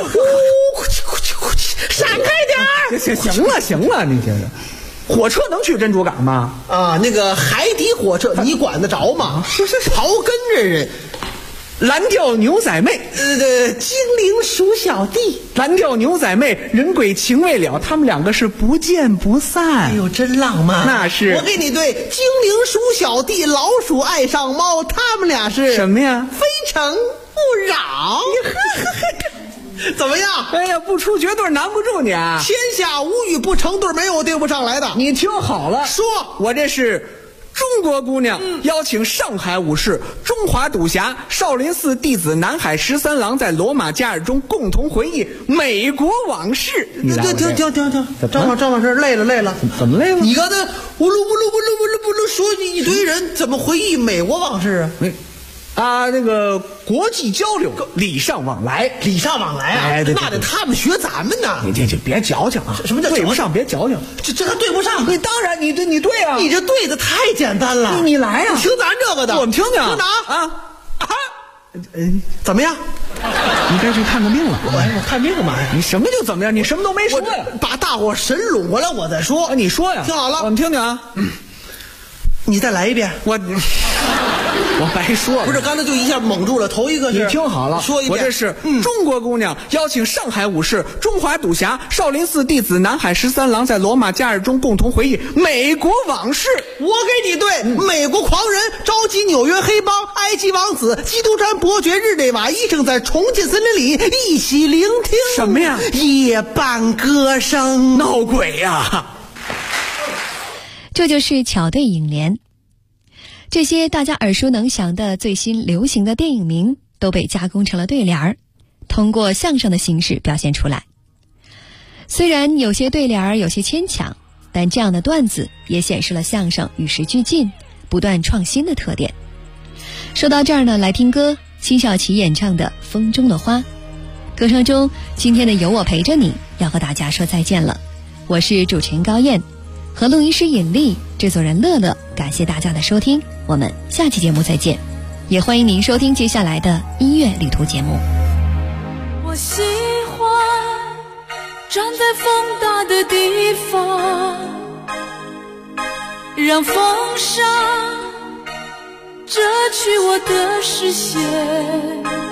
闪开点儿！ 行了，你听着。火车能去珍珠港吗？ 啊，那个海底火车你管得着吗？是刨根这人。 蓝调牛仔妹， 精灵鼠小弟。 蓝调牛仔妹，人鬼情未了，他们两个是不见不散。 哎呦，真浪漫！ 那是我给你对，精灵鼠小弟，老鼠爱上猫，他们俩是什么呀？ 非诚勿扰。怎么样？ 哎呀，不出绝对难不住你啊！ 天下无语不成对，没有对不上来的。 你听好了， 说我这是中国姑娘，邀请上海武士、中华赌侠、少林寺弟子、南海13郎在罗马假日中共同回忆美国往事。 停，张老师累了。 怎么累了？ 你刚才呜噜说一堆人怎么回忆美国往事啊？ 那个国际交流，礼尚往来啊！ 对，那得他们学咱们呢。 你别矫情啊！ 什么叫对不上？别矫情， 这还对不上？ 你当然你对啊！ 你这对的太简单了。 你来呀！ 听咱这个的， 我们听听。 听哪啊？ 怎么样？ 你该去看个病了。 我看病干嘛呀？ 你什么就怎么样？你什么都没说呀！ 把大伙神拢过来，我再说。 你说呀！ 听好了， 我们听听啊。 你再来一遍。 我白说了， 不是刚才就一下蒙住了。头一个是， 你听好了， 说一遍。 我这是中国姑娘邀请上海武士、中华赌侠、少林寺弟子、南海13郎在罗马假日中共同回忆美国往事。 我给你对，美国狂人召集纽约黑帮、埃及王子、基督山伯爵、日内瓦医生在重庆森林里一起聆听什么呀？ 夜半歌声。 闹鬼呀！ 这就是巧对影联。这些大家耳熟能详的最新流行的电影名都被加工成了对联儿，通过相声的形式表现出来。虽然有些对联儿有些牵强，但这样的段子也显示了相声与时俱进、不断创新的特点。说到这儿呢，来听歌，辛晓琪演唱的《风中的花》。歌声中，今天的有我陪着你要和大家说再见了。我是主持人高燕，和录音师尹丽、制作人乐乐，感谢大家的收听，我们下期节目再见。也欢迎您收听接下来的音乐旅途节目。 我喜欢站在风大的地方，让风沙遮去我的视线。